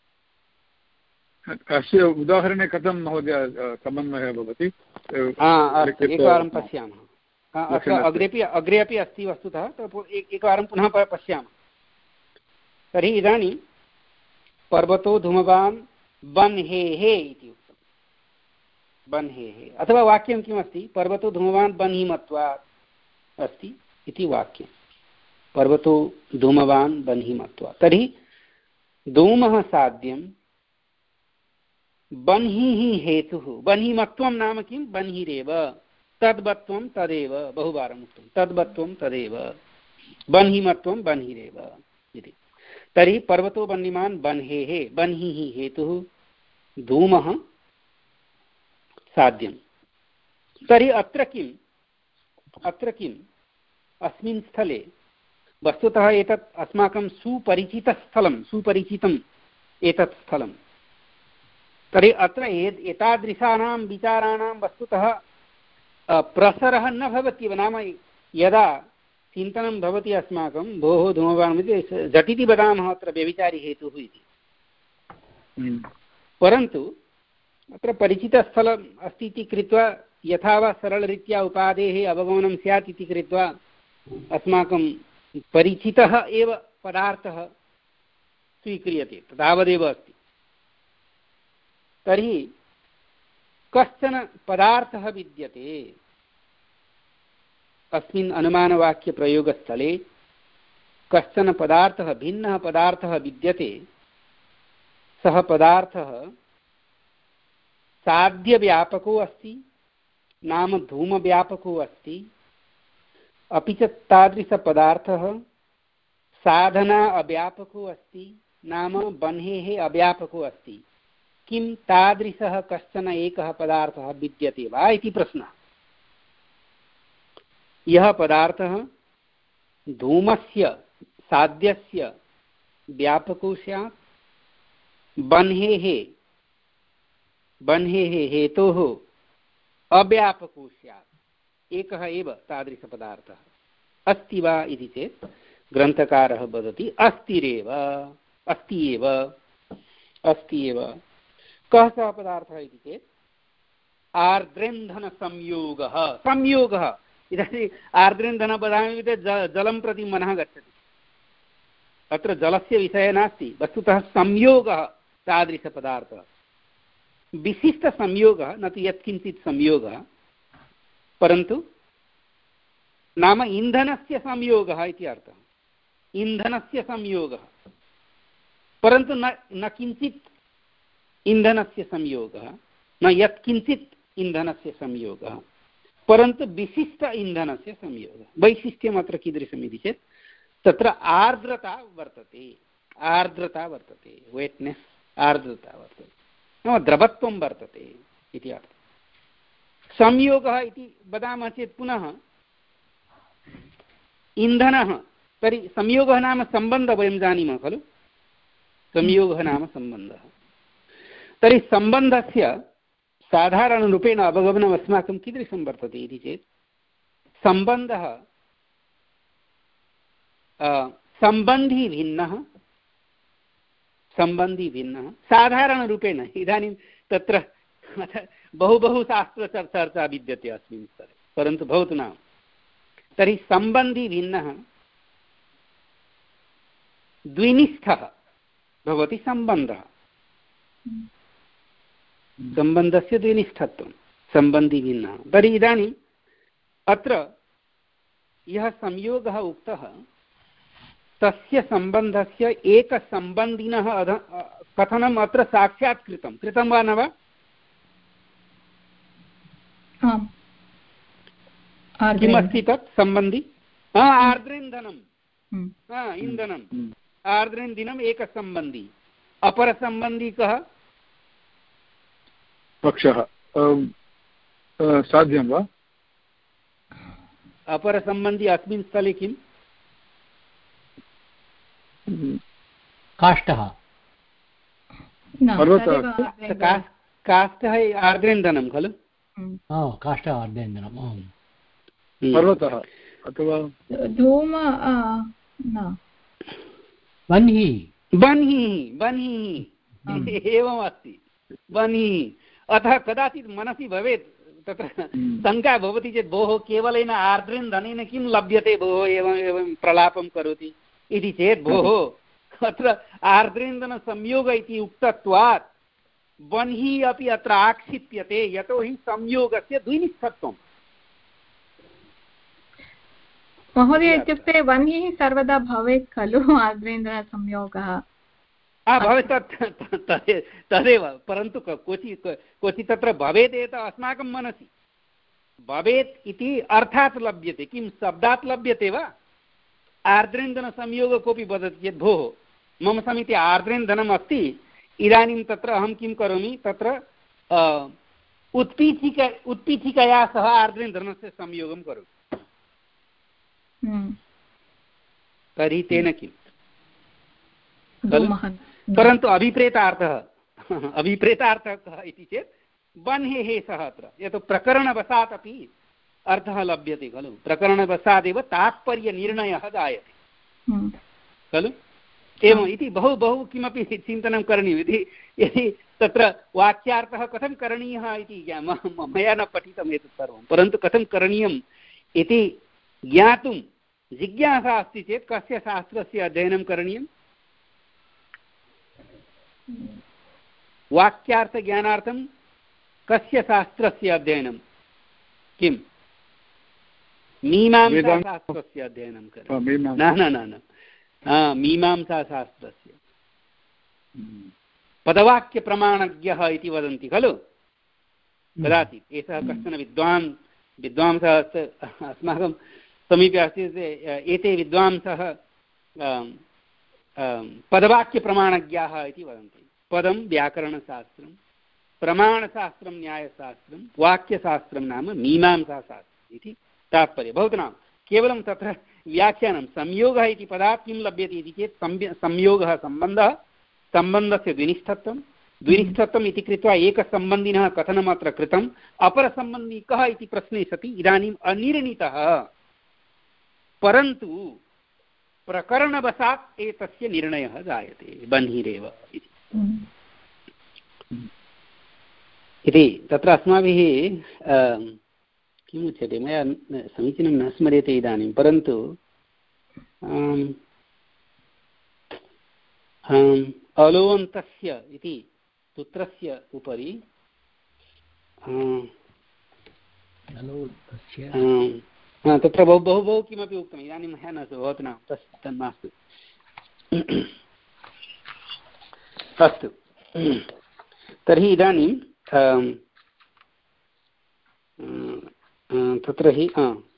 अस्य उदाहरणे कथं महोदय समन्वयः भवति? एकवारं पश्यामः। अत्र अग्रेपि अग्रे अपि अस्ति वस्तुतः, एकवारं पुनः पश्यामः। तर्हि इदानीं पर्वतो धूमवान् बन्हेः इति उक्तं। बन्हेः अथवा वाक्यं किमस्ति? पर्वतो धूमवान् बन्हिमत्वात् अस्ति इति वाक्यं। पर्वतो धूमवान् बन्हिमत्वात्। तर्हि धूमः साध्यं बन्हिः हेतुः बन्हिमत्वं नाम किं बन्हिरेव तद्वत्वं तदेव बहुवारम् उक्तं तद्वत्वं तदेव बन्हिमत्वं बन्हिरेव इति तर्हि पर्वतो बन्हिमान् बन्हेः बन्हिः हेतुः धूमः साध्यं तर्हि अत्र किम् अत्र किम् अस्मिन् स्थले वस्तुतः एतत् अस्माकं सुपरिचितस्थलं सुपरिचितम् एतत् स्थलं तर्हि अत्र एतादृशानां विचाराणां वस्तुतः प्रसरः न भवत्येव नाम यदा चिन्तनं भवति अस्माकं भोः धूमपानमिति झटिति वदामः अत्र व्यभिचारी हेतुः इति परन्तु अत्र परिचितस्थलम् अस्ति इति कृत्वा यथा वा सरलरीत्या उपादेः अवगमनं स्यात् इति कृत्वा अस्माकं परिचितः एव पदार्थः स्वीक्रियते तावदेव अस्ति तर्हि कश्चन पदार्थः विद्यते अस्मिन् अनुमानवाक्यप्रयोगस्थले कश्चन पदार्थः भिन्नः पदार्थः विद्यते सः पदार्थः साध्यव्यापको अस्ति नाम धूमव्यापको अस्ति अपि च तादृशपदार्थः साधना अव्यापको अस्ति नाम बन्हेः अव्यापको अस्ति किं तादृशः कश्चन एकः पदार्थः विद्यते वा इति प्रश्नः यः पदार्थः धूमस्य साध्यस्य व्यापको स्यात् बन्हेः बन्हेः हेतोः अव्यापको स्यात् एकः एव तादृशपदार्थः अस्ति वा इति चेत् ग्रन्थकारः वदति अस्तिरेव अस्ति एव अस्ति एव कः सः पदार्थः इति चेत् आर्द्रेन्धनसंयोगः संयोगः इदानीम् आर्द्रेन्धन वदामि चेत् जलं प्रति मनः गच्छति अत्र जलस्य विषयः नास्ति वस्तुतः संयोगः तादृशपदार्थः विशिष्टसंयोगः न तु यत्किञ्चित् संयोगः परन्तु नाम इन्धनस्य संयोगः इति अर्थः इन्धनस्य संयोगः परन्तु न न किञ्चित् इन्धनस्य संयोगः न यत्किञ्चित् इन्धनस्य संयोगः परन्तु विशिष्ट इन्धनस्य संयोगः वैशिष्ट्यम् अत्र कीदृशम् इति चेत् तत्र आर्द्रता वर्तते आर्द्रता वर्तते वेट्नेस् आर्द्रता वर्तते नाम द्रवत्वं वर्तते इति अर्थः संयोगः इति वदामः चेत् पुनः इन्धनः तर्हि संयोगः नाम सम्बन्धः वयं जानीमः खलु संयोगः नाम सम्बन्धः तर्हि सम्बन्धस्य साधारणरूपेण अवगमनम् अस्माकं कीदृशं वर्तते इति चेत् सम्बन्धः सम्बन्धी भिन्नः सम्बन्धी भिन्नः साधारणरूपेण इदानीं तत्र बहु बहु शास्त्रचर्चा विद्यते अस्मिन् स्तरे परन्तु भवतु नाम तर्हि सम्बन्धी भिन्नः द्विनिष्ठः भवति सम्बन्धः सम्बन्धस्य द्विनिष्ठत्वं सम्बन्धी भिन्नः तर्हि इदानीम् अत्र यः संयोगः उक्तः तस्य सम्बन्धस्य एकसम्बन्धिनः कथनम् अत्र साक्षात् कृतं कृतं वा न वा किमस्ति तत् सम्बन्धि आर्द्रेन्धनम् इन्धनम् आर्द्रेन्धनम् एकसम्बन्धी अपरसम्बन्धी कः पक्षः साध्यं वा अपरसम्बन्धी अस्मिन् स्थले किम् काष्ठः काष्ठः आर्द्रेन्धनं खलु काष्ठः आर्द्रेन्धनं पर्वतः अथवा धूम बन्हिः बन्हिः बन्हिः एवम् अस्ति बन्हिः अतः कदाचित् मनसि भवेत् तत्र शङ्का भवति चेत् भोः केवलेन आर्द्रेन्धनेन किं लभ्यते भोः एवम् एवं प्रलापं करोति इति चेत् भोः अत्र आर्द्रेन्धनसंयोग इति उक्तत्वात् बन्हिः अपि अत्र आक्षिप्यते यतोहि संयोगस्य द्विनिष्ठत्वम् महोदय इत्युक्ते बन्हिः सर्वदा भवेत् खलु आर्द्रेन्धनसंयोगः भवेत् तत् तदेव, परन्तु क्वचित् क्वचित् तत्र भवेत् एत अस्माकं मनसि भवेत् इति अर्थात् लभ्यते, किं शब्दात् लभ्यते वा? आर्द्रेन्दनसंयोग कोऽपि वदति चेत् भोः मम समीपे आर्द्रेन्दनम् अस्ति, इदानीं तत्र अहं किं करोमि, तत्र उत्पीठिका उत्पीठिकया सह आर्द्रेन्दनस्य संयोगं करोमि, तर्हि तेन किम्? परन्तु अभिप्रेतार्थः अभिप्रेतार्थः कः इति चेत् बन्हेः सह अत्र यत् प्रकरणवशात् अपि अर्थः लभ्यते खलु, प्रकरणवशादेव तात्पर्यनिर्णयः जायते खलु। एवम् इति बहु बहु किमपि चिन्तनं करणीयम् इति, यदि तत्र वाक्यार्थः कथं करणीयः इति मया न पठितम् एतत् सर्वं, परन्तु कथं करणीयम् इति ज्ञातुं जिज्ञासा अस्ति चेत् कस्य शास्त्रस्य अध्ययनं करणीयम्? वाक्यार्थज्ञानार्थं कस्य शास्त्रस्य अध्ययनं? किं मीमांसाशास्त्रस्य अध्ययनं करणीयं? न न न न मीमांसाशास्त्रस्य। पदवाक्यप्रमाणज्ञः इति वदन्ति खलु कदाचित्, एषः कश्चन विद्वान् विद्वांसः अस्माकं समीपे अस्ति, एते विद्वांसः पदवाक्यप्रमाणज्ञाः इति वदन्ति। पदं व्याकरणशास्त्रं, प्रमाणशास्त्रं न्यायशास्त्रं, वाक्यशास्त्रं नाम मीमांसाशास्त्रम् इति तात्पर्यं। भवतु नाम केवलं तत्र व्याख्यानं संयोगः इति पदात् किं लभ्यते इति चेत् संयोगः सम्बन्धः, सम्बन्धस्य द्विनिष्ठत्वं, द्विनिष्ठत्वम् इति कृत्वा एकसम्बन्धिनः कथनम् अत्र कृतम्, अपरसम्बन्धी कः इति प्रश्ने सति इदानीम् अनिर्णितः, परन्तु प्रकरणवशात् एतस्य निर्णयः जायते बन्हिरेव इति। तत्र अस्माभिः किम् उच्यते, मया समीचीनं न स्मर्यते इदानीं, परन्तु अलोऽन्तस्य इति सूत्रस्य उपरि तत्र बहु बहु बहु किमपि उक्तम्, इदानीं मया न भवतु नाम तस् तन्मास्तु। अस्तु, तर्हि इदानीं तत्र हि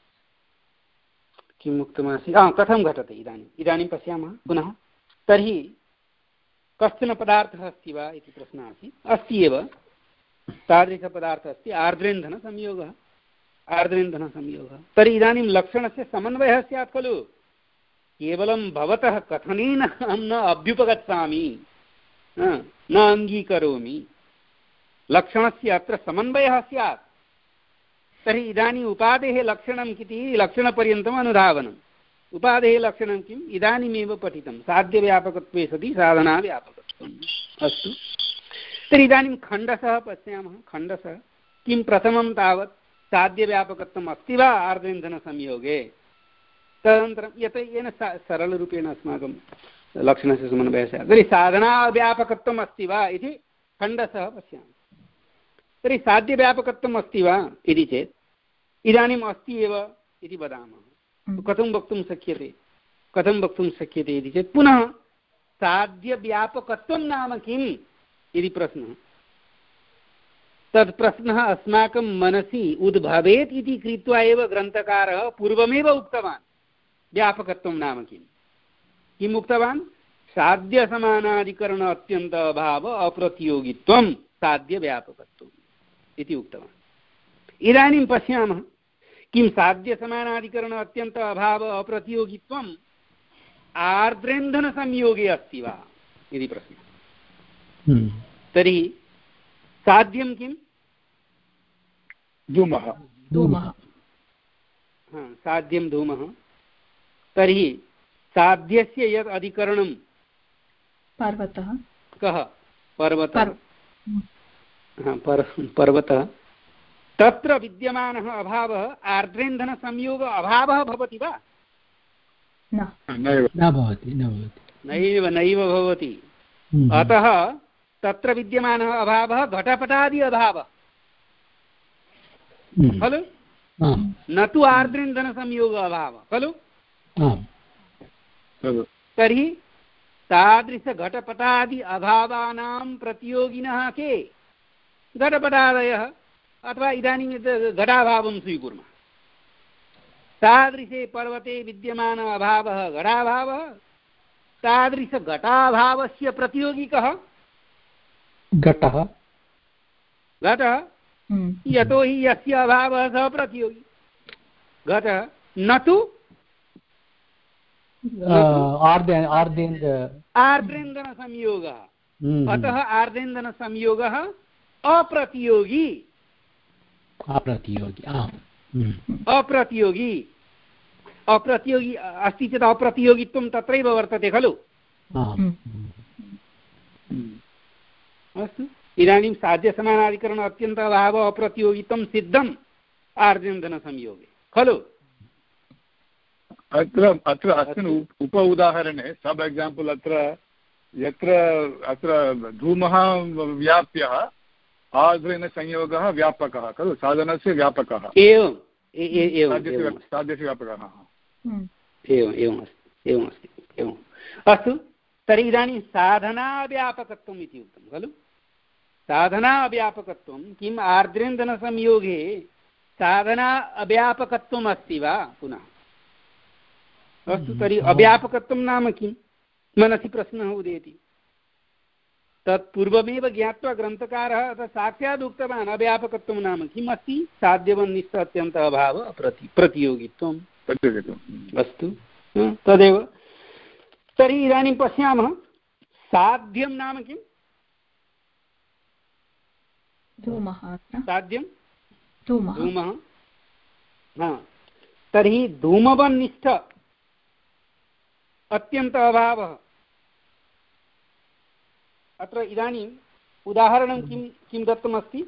किम् उक्तमासीत्, कथं घटते इदानीम् इदानीं पश्यामः पुनः। तर्हि कश्चन पदार्थः अस्ति वा इति प्रश्नः आसीत्। अस्ति एव, तादृशपदार्थः अस्ति आर्द्रेन्धनसंयोगः, आर्द्रेन्धनसंयोगः। तर्हि इदानीं लक्षणस्य समन्वयः स्यात् खलु, केवलं भवतः कथनेन अहं न अभ्युपगच्छामि, न अङ्गीकरोमि, लक्षणस्य अत्र समन्वयः स्यात्। तर्हि इदानीम् उपादेः लक्षणं इति लक्षणपर्यन्तम् अनुधावनम्। उपादेः लक्षणं किम् इदानीमेव पठितं, साध्यव्यापकत्वे सति साधनाव्यापकत्वम्। अस्तु, तर्हि इदानीं खण्डसः पश्यामः। खण्डसः किं प्रथमं तावत् साध्यव्यापकत्वम् अस्ति वा आर्द्रेन्धनसंयोगे, तदनन्तरं यत् येन सरलरूपेण अस्माकं लक्षणस्य समन्वयः स्यात्। तर्हि साधनाव्यापकत्वम् अस्ति वा इति खण्डसः पश्यामः। तर्हि साध्यव्यापकत्वम् अस्ति वा इति चेत् इदानीम् अस्ति एव इति वदामः। कथं वक्तुं शक्यते, कथं वक्तुं शक्यते इति चेत् पुनः साध्यव्यापकत्वं नाम किम् इति प्रश्नः। तत् प्रश्नः अस्माकं मनसि उद्भवेत् इति कृत्वा एव ग्रन्थकारः पूर्वमेव उक्तवान् व्यापकत्वं नाम किम्। किम् उक्तवान्? साध्यसमानाधिकरण अत्यन्त अभाव अप्रतियोगित्वं साध्यव्यापकत्वम् इति उक्तवान्। इदानीं पश्यामः, किं साध्यसमानाधिकरण अत्यन्त अभाव अप्रतियोगित्वम् आर्द्रेन्धनसंयोगे अस्ति वा इति प्रश्नः। तर्हि साध्यं किम्? धूमः। धूमः। साध्यं धूमः। तर्हि साध्यस्य यत् अधिकरणं पर्वतः, कः? पर्वतः। पर्वतः, तत्र विद्यमानः अभावः आर्द्रेन्धनसंयोग अभावः भवति वा? न भवति, न भवति, नैव नैव भवति। अतः तत्र विद्यमानः अभावः घटपटादि अभावः खलु, न तु आर्द्रेन्धनसंयोग अभावः खलु। तर्हि तादृशघटपटादि अभावानां प्रतियोगिनः के घटपटादयः अथवा इदानीं घटाभावं स्वीकुर्मः तादृशे पर्वते विद्यमान अभावः घटाभावः तादृशघटाभावस्य प्रतियोगी कः घटः घटः यतो हि यस्य अभावः सः प्रतियोगी घटः न तु आर्द्रेन्दनसंयोगः अतः आर्द्रेन्दनसंयोगः अप्रतियोगी अप्रतियोगी अप्रतियोगी अप्रतियोगी अस्ति चेत् अप्रतियोगित्वं तत्रैव वर्तते खलु अस्तु इदानीं साध्यसमानाधिकरण अत्यन्त अभाव अप्रतियोगित्वं सिद्धम् आर्द्रेन्दनसंयोगे खलु अत्र अत्र अस्मिन् उप उदाहरणे सब एक्साम्पल् अत्र यत्र अत्र धूमः व्याप्यः आर्द्रेणसंयोगः व्यापकः खलु साधनस्य व्यापकः एवं साध्यस्य व्यापकः एवम् एवमस्ति एवमस्ति एवम् अस्तु तर्हि इदानीं साधनाव्यापकत्वम् इति उक्तं खलु साधना अव्यापकत्वं किम् आर्द्रेन्दनसंयोगे साधना अव्यापकत्वम् अस्ति वा पुनः अस्तु तर्हि अव्यापकत्वं नाम किं मनसि प्रश्नः उदेति तत्पूर्वमेव ज्ञात्वा ग्रन्थकारः अतः साक्षात् उक्तवान् अव्यापकत्वं नाम किम् अस्ति साध्यवन्निष्ठ अत्यन्त अभाव प्रति प्रतियोगित्वम् अस्तु तदेव तर्हि इदानीं पश्यामः साध्यं नाम किम् साध्यं धूमः हा तर्हि धूमवन्निष्ठ अत्यन्त अभावः अत्र इदानीम् उदाहरणं किं किं दत्तमस्ति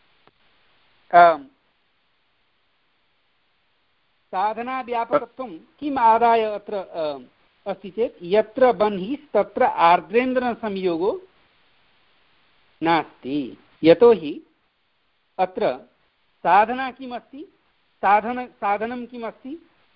साधनाव्यापकत्वं किम् आदाय अत्र अस्ति चेत् यत्र बन्हिः तत्र आर्द्रेन्द्रसंयोगो नास्ति यतोहि अत्र साधना किम् अस्ति साधन साधनं किम् अस्ति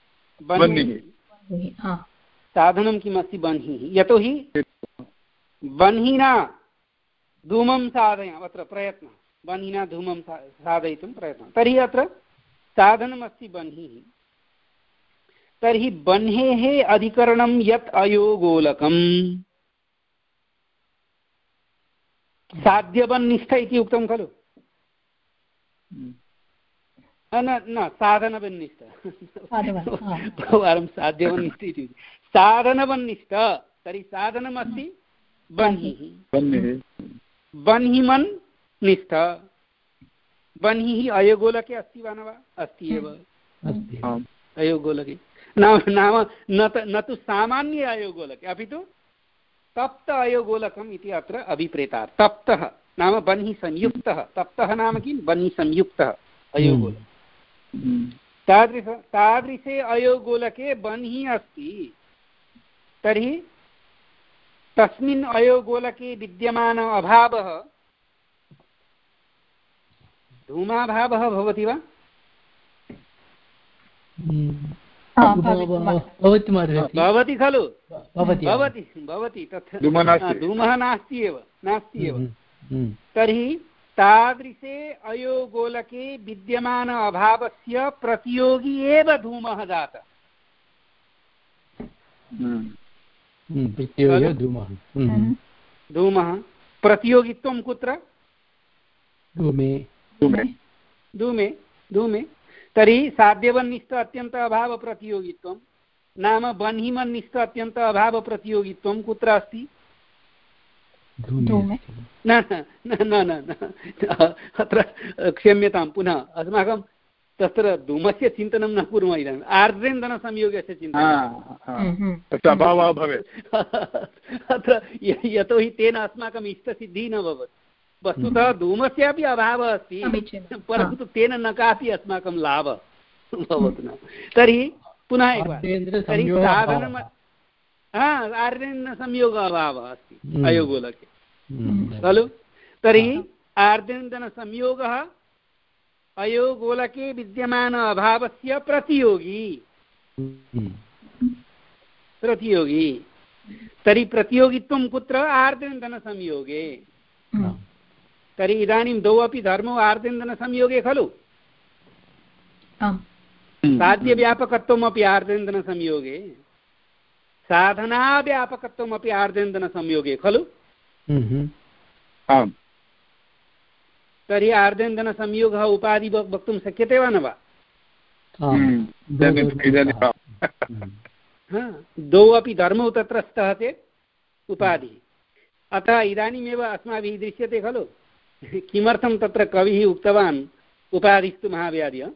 बन्हिः साधनं किम् अस्ति बन्हिः यतोहि बन्हिना धूमं साधयामः अत्र प्रयत्नः बन्हिना धूमं साधयितुं प्रयत्नः तर्हि अत्र साधनमस्ति बन्हिः तर्हि बन्हेः अधिकरणं यत् अयोगोलकम् साध्यबन्निष्ठ इति उक्तं खलु न न साधनबन्निष्ठ बहुवारं साध्यबन्निष्ठ इति साधनबन्निष्ठ तर्हि साधनमस्ति बन्हिः बन्हिमन् निष्ठ बन्हिः अयोगोलके अस्ति वा न वा अस्ति एव अयोगोलके नाम नाम न तु सामान्य अयोगोलके अपि तु तप्त अयोगोलकम् इति अत्र अभिप्रेता तप्तः नाम बन्हि संयुक्तः तप्तः नाम किं बन्हि संयुक्तः अयोगोलकः तादृश तादृशे अयोगोलके बन्हि अस्ति तर्हि तस्मिन् अयोगोलके विद्यमान अभावः धूमाभावः भवति वा भवति खलु भवति भवति तथा धूमः नास्ति एव नास्ति एव तर्हि तादृशे अयोगोलके विद्यमान अभावस्य प्रतियोगी एव धूमः जातः धूमः प्रतियोगित्वं कुत्र धूमे धूमे धूमे तर्हि साध्यवन्निष्ठ अत्यन्त अभाव प्रतियोगित्वं नाम बन्हिमन्निष्ठ अत्यन्त अभाव प्रतियोगित्वं कुत्र अस्ति न न न अत्र क्षम्यतां पुनः अस्माकं तत्र धूमस्य चिन्तनं न कुर्मः इदानीम् आर्द्रेन्दनसंयोगस्य चिन्तनं अभावः भवेत् अत्र यतोहि तेन अस्माकम् इष्टसिद्धिः न भवति वस्तुतः धूमस्यापि अभावः अस्ति परन्तु तेन न कापि अस्माकं लाभः भवतु न तर्हि पुनः एकवारं तर्हि साधनं हा आर्द्रेन्दनसंयोग अभावः अस्ति अयोगोलके खलु तर्हि आर्द्रेन्दनसंयोगः अयोगोलके विद्यमान अभावस्य प्रतियोगी प्रतियोगी तर्हि प्रतियोगित्वं कुत्र आर्द्रेन्दनसंयोगे। तर्हि इदानीं द्वौ अपि धर्मौ आर्द्रेन्दनसंयोगे खलु। साध्यव्यापकत्वमपि आर्द्रेन्दनसंयोगे, साधनाव्यापकत्वमपि आर्द्रेन्दनसंयोगे खलु। आम्। तर्हि आर्द्रेन्दनसंयोगः उपाधि वक्तुं शक्यते वा न वा? द्वौ अपि धर्मौ तत्र स्तः चेत् उपाधिः। अतः इदानीमेव अस्माभिः दृश्यते खलु किमर्थं तत्र कविः उक्तवान् उपाधिस्तु महाव्याधि।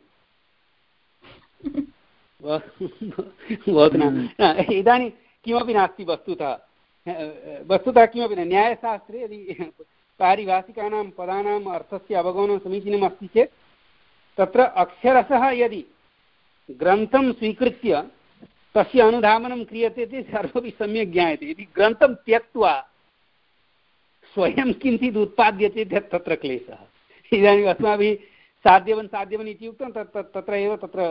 इदानीं किमपि नास्ति वस्तुतः वस्तुतः किमपि न। न्यायशास्त्रे यदि पारिभाषिकानां पदानाम् अर्थस्य अवगमनं समीचीनम् अस्ति चेत् तत्र अक्षरशः यदि ग्रन्थं स्वीकृत्य तस्य अनुधावनं क्रियते चेत् सर्वमपि सम्यक् ज्ञायते। यदि ग्रन्थं त्यक्त्वा स्वयं किञ्चित् उत्पाद्यते चेत् तत्र क्लेशः। इदानीम् अस्माभिः साध्यवन् साध्यवन् इति उक्तं तत् तत्र एव तत्र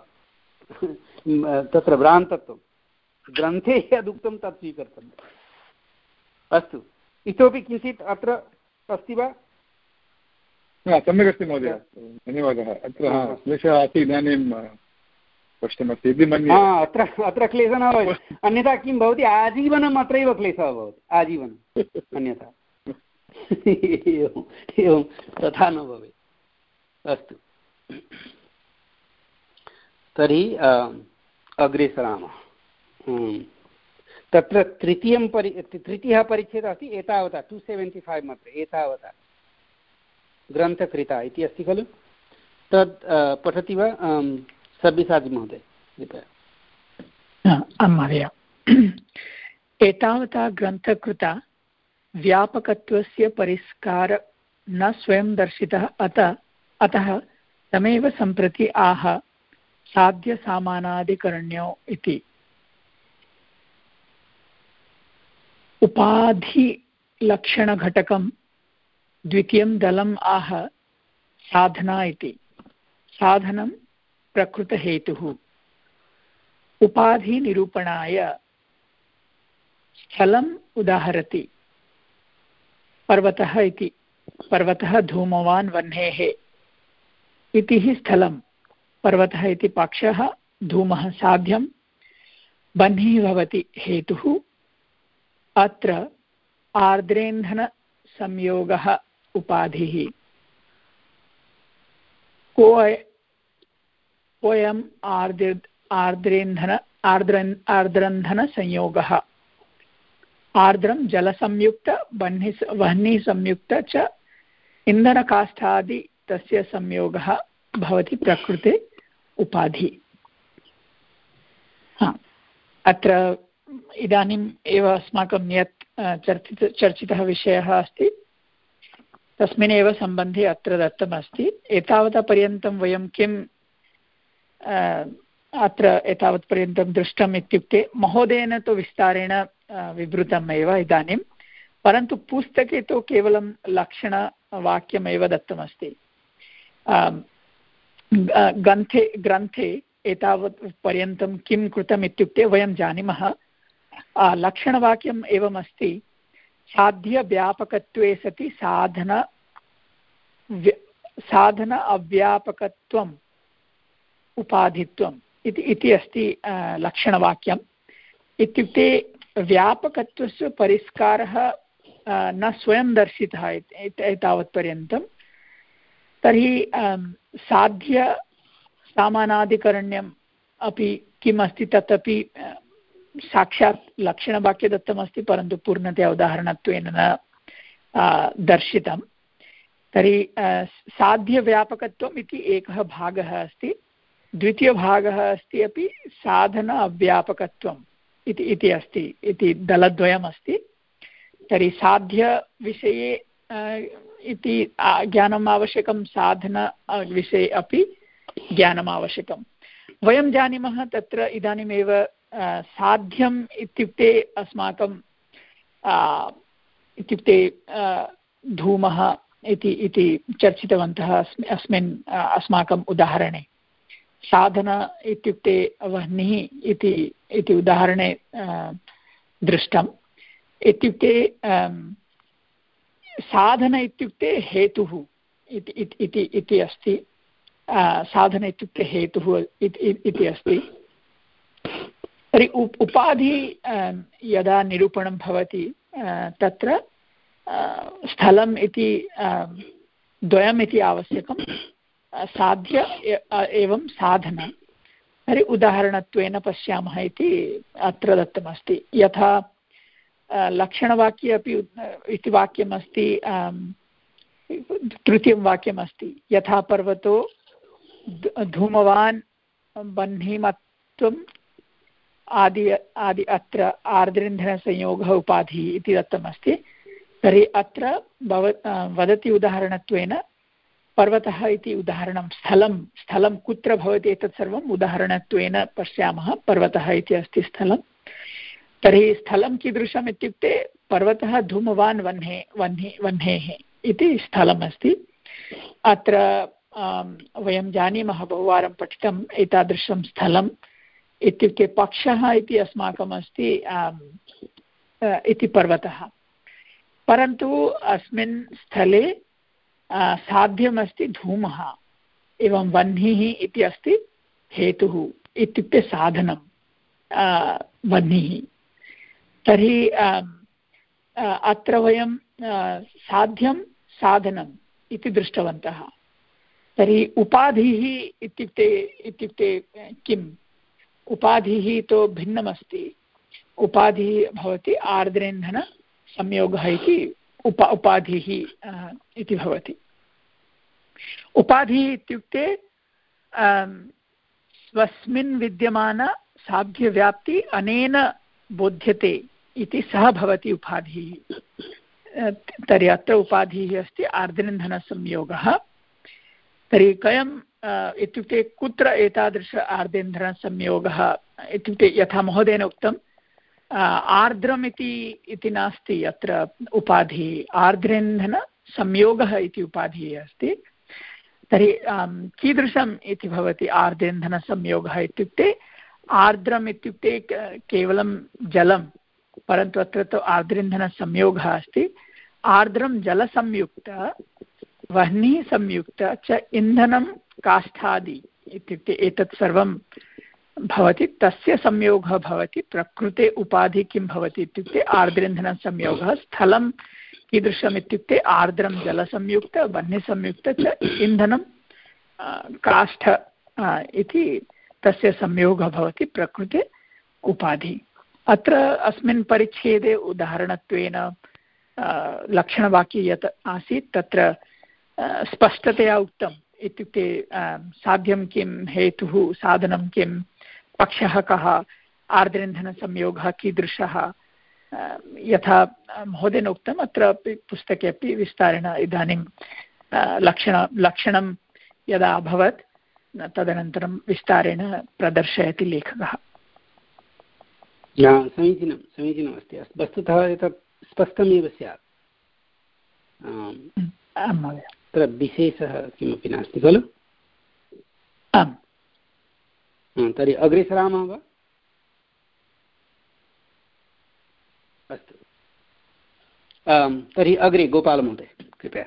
तत्र भ्रान्तत्वं। ग्रन्थे यदुक्तं तत् स्वीकर्तव्यम्। अस्तु, इतोपि किञ्चित् अत्र अस्ति वा? सम्यक् अस्ति महोदय, धन्यवादः। अत्र क्लेशः अस्ति इदानीं स्पष्टमस्ति इति मन्ये। अत्र अत्र क्लेशः न भवति, अन्यथा किं भवति आजीवनम् अत्रैव क्लेशः भवति, आजीवनम् अन्यथा एवं एवं तथा न भवेत्। अस्तु, तर्हि अग्रे सरामः। तत्र तृतीयं परि तृतीयः परिच्छेदः अस्ति एतावता टु सेवेण्टि फैव् मध्ये एतावता ग्रन्थकृता इति अस्ति खलु। तद् पठति वा सब्बिसाजि महोदय कृपया? आं महोदय। एतावता ग्रन्थकृता व्यापकत्वस्य परिष्कार न स्वयं दर्शितः अतः अतः तमेव सम्प्रति आह साध्यसामानाधिकरण्यो इति। उपाधिलक्षणघटकं द्वितीयं दलम् आह साधना इति। साधनं प्रकृतहेतुः। उपाधिनिरूपणाय स्थलम् उदाहरति। पर्वतः इति। पर्वतः धूमवान् वह्नेः इति हि स्थलं। पर्वतः इति पक्षः, धूमः साध्यं, वह्निः भवति हेतुः। अत्र आर्द्रेन्धनसंयोगः उपाधिः। कोऽयम् आर्द्र आर्द्रेन्धन आर्द्रन् आर्द्रन्धनसंयोगः। आर्द्रं जलसंयुक्त वह्नि वह्निसंयुक्त च इन्धनकाष्ठादि तस्य संयोगः भवति प्रकृते उपाधि। हा, अत्र इदानीम् एव अस्माकं यत् चर्चित चर्चितः विषयः अस्ति तस्मिन्नेव सम्बन्धे अत्र दत्तमस्ति। एतावता पर्यन्तं वयं किम् अत्र एतावत्पर्यन्तं दृष्टम् इत्युक्ते महोदयेन तु विस्तारेण विवृतम् एव इदानीं, परन्तु पुस्तके तु केवलं लक्षणवाक्यमेव दत्तमस्ति। ग्रन्थे ग्रन्थे एतावत् पर्यन्तं किं कृतम् इत्युक्ते वयं जानीमः लक्षणवाक्यम् एवमस्ति। साध्यव्यापकत्वे सति साधन साधन अव्यापकत्वम् उपाधित्वम् इति इति अस्ति लक्षणवाक्यम्। इत्युक्ते व्यापकत्वस्य परिष्कारः न स्वयं दर्शितः एतावत्पर्यन्तं। तर्हि साध्य सामानाधिकरण्यम् अपि किम् अस्ति तदपि साक्षात् लक्षणवाक्ये दत्तमस्ति, परन्तु पूर्णतया उदाहरणत्वेन न दर्शितं। तर्हि साध्यव्यापकत्वम् इति एकः भागः अस्ति। द्वितीयभागः अस्ति अपि साधन अव्यापकत्वम् इति इति अस्ति इति दलद्वयमस्ति। तर्हि साध्यविषये इति ज्ञानम् आवश्यकं, साधन विषये अपि ज्ञानम् आवश्यकं। वयं जानीमः तत्र इदानीमेव साध्यम् इत्युक्ते अस्माकं इत्युक्ते धूमः इति इति चर्चितवन्तः अस्मिन् अस्माकम् उदाहरणे। साधन इत्युक्ते वह्निः इति इति उदाहरणे दृष्टम् इत्युक्ते साधन इत्युक्ते हेतुः इति इति अस्ति साधन इत्युक्ते हेतुः इति अस्ति तर्हि उपाधि यदा निरूपणं भवति तत्र स्थलम् इति द्वयम् इति आवश्यकं साध्य एवं साधन तर्हि उदाहरणत्वेन पश्यामः इति अत्र दत्तमस्ति यथा लक्षणवाक्ये अपि इति वाक्यमस्ति तृतीयं वाक्यमस्ति यथा पर्वतो धूमवान् बह्निमत्वम् आदि आदि अत्र आर्द्रेन्धनसंयोगः उपाधिः इति दत्तमस्ति तर्हि अत्र भव वदति उदाहरणत्वेन पर्वतः इति उदाहरणं स्थलं स्थलं कुत्र भवति एतत् सर्वम् उदाहरणत्वेन पश्यामः पर्वतः इति अस्ति स्थलं तर्हि स्थलं कीदृशम् इत्युक्ते पर्वतः धूमवान् वह्ने वह्नि वह्नेः इति स्थलमस्ति अत्र वयं जानीमः बहुवारं पठितम् एतादृशं स्थलम् इत्युक्ते पक्षः इति अस्माकम् अस्ति इति पर्वतः परन्तु अस्मिन् स्थले साध्यमस्ति धूमः एवं वह्निः इति अस्ति हेतुः इत्युक्ते साधनं वह्निः तर्हि अत्र वयं साध्यं साधनम् इति दृष्टवन्तः तर्हि उपाधिः इत्युक्ते इत्युक्ते किम् उपाधिः तु भिन्नमस्ति उपाधिः भवति आर्द्रेन्धनसंयोगः इति उप उपाधिः इति भवति उपाधिः इत्युक्ते स्वस्मिन् विद्यमान साध्यव्याप्ति अनेन बोध्यते इति सः भवति उपाधिः तर्हि अत्र उपाधिः अस्ति आर्द्रेन्धनसंयोगः तर्हि कयम् इत्युक्ते कुत्र एतादृश आर्द्रेन्धनसंयोगः इत्युक्ते यथा महोदयेन उक्तम् आर्द्रम् इति इति नास्ति अत्र उपाधिः आर्द्रेन्धनसंयोगः इति उपाधिः अस्ति तर्हि कीदृशम् इति भवति आर्द्रेन्धनसंयोगः इत्युक्ते आर्द्रम् इत्युक्ते केवलं जलं परन्तु अत्र तु आर्द्रेन्धनसंयोगः अस्ति आर्द्रं जलसंयुक्त वह्निः संयुक्त च इन्धनं काष्ठादि इत्युक्ते एतत् सर्वं भवति तस्य संयोगः भवति प्रकृते उपाधि किं भवति इत्युक्ते आर्द्रेन्धनसंयोगः स्थलं कीदृशम् इत्युक्ते आर्द्रं जलसंयुक्त वह्निसंयुक्त च इन्धनं काष्ठ इति तस्य संयोगः भवति प्रकृते उपाधि अत्र अस्मिन् परिच्छेदे उदाहरणत्वेन लक्षणवाक्ये यत् आसीत् तत्र स्पष्टतया उक्तम् इत्युक्ते साध्यं किं हेतुः साधनं किं पक्षः कः आर्द्रेन्धनसंयोगः कीदृशः यथा महोदयेन उक्तम् अत्र अपि पुस्तके अपि विस्तारेण इदानीं लक्षण लक्षणं यदा अभवत् तदनन्तरं विस्तारेण प्रदर्शयति लेखकः समीचीनं समीचीनमस्ति वस्तुतः एतत् स्पष्टमेव स्यात् आं महोदय तत्र विशेषः किमपि नास्ति खलु आम् तर्हि अग्रे सरामः वा अस्तु तर्हि अग्रे गोपालमहोदय कृपया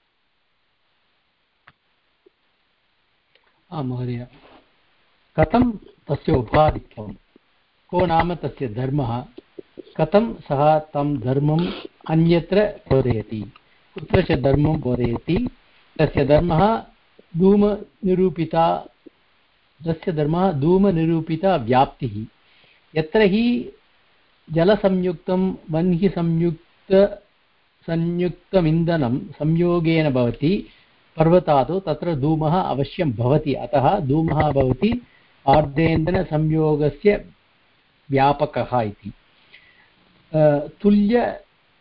आं महोदय कथं तस्य उपाधित्वं को नाम तस्य धर्मः कथं सः तं धर्मम् अन्यत्र बोधयति कुत्र च धर्मं बोधयति तस्य धर्मः धूमनिरूपिता तस्य धर्मः धूमनिरूपिता व्याप्तिः यत्र हि जलसंयुक्तं वह्निसंयुक्त संयुक्तमिन्धनं संयोगेन भवति पर्वतादौ तत्र धूमः अवश्यं भवति अतः धूमः भवति आर्द्रेन्धनसंयोगस्य व्यापकः इति तुल्य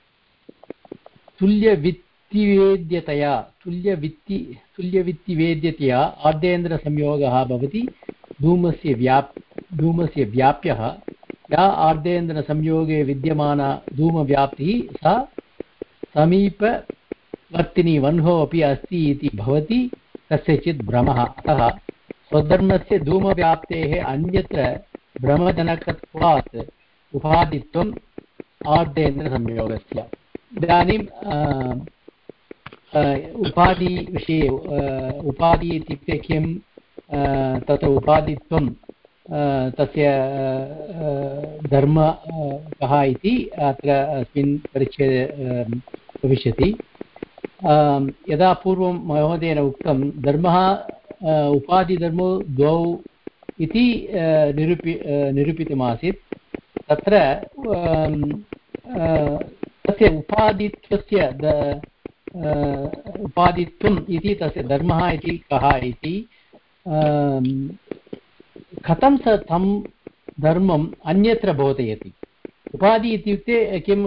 तुल्यवित्तिवेद्यतया तुल्यवित्ति तुल्यवित्तिवेद्यतया आर्द्रेन्द्रसंयोगः भवति धूमस्य व्याप् धूमस्य व्याप्यः या आर्द्रेन्द्रसंयोगे विद्यमाना धूमव्याप्तिः सा समीपवर्तिनी वह्नौ अपि अस्ति इति भवति कस्यचित् भ्रमः अतः स्वधर्मस्य धूमव्याप्तेः अन्यत्र भ्रमजनकत्वात् उपाधित्वं आर्धेन्द्रसंयोगस्य। इदानीं उपाधिविषये उपाधि इत्युक्ते किं, तत्र उपाधित्वं तस्य धर्म कः इति अत्र अस्मिन् परिच्छेदे भविष्यति। यदा पूर्वं महोदयेन उक्तं धर्मः उपाधिधर्मौ द्वौ इति निरूपि निरूपितमासीत्, तत्र तस्य उपाधित्वस्य उपाधित्वम् इति तस्य धर्मः इति कः इति कथं स तं धर्मम् अन्यत्र बोधयति। उपाधि इत्युक्ते किं,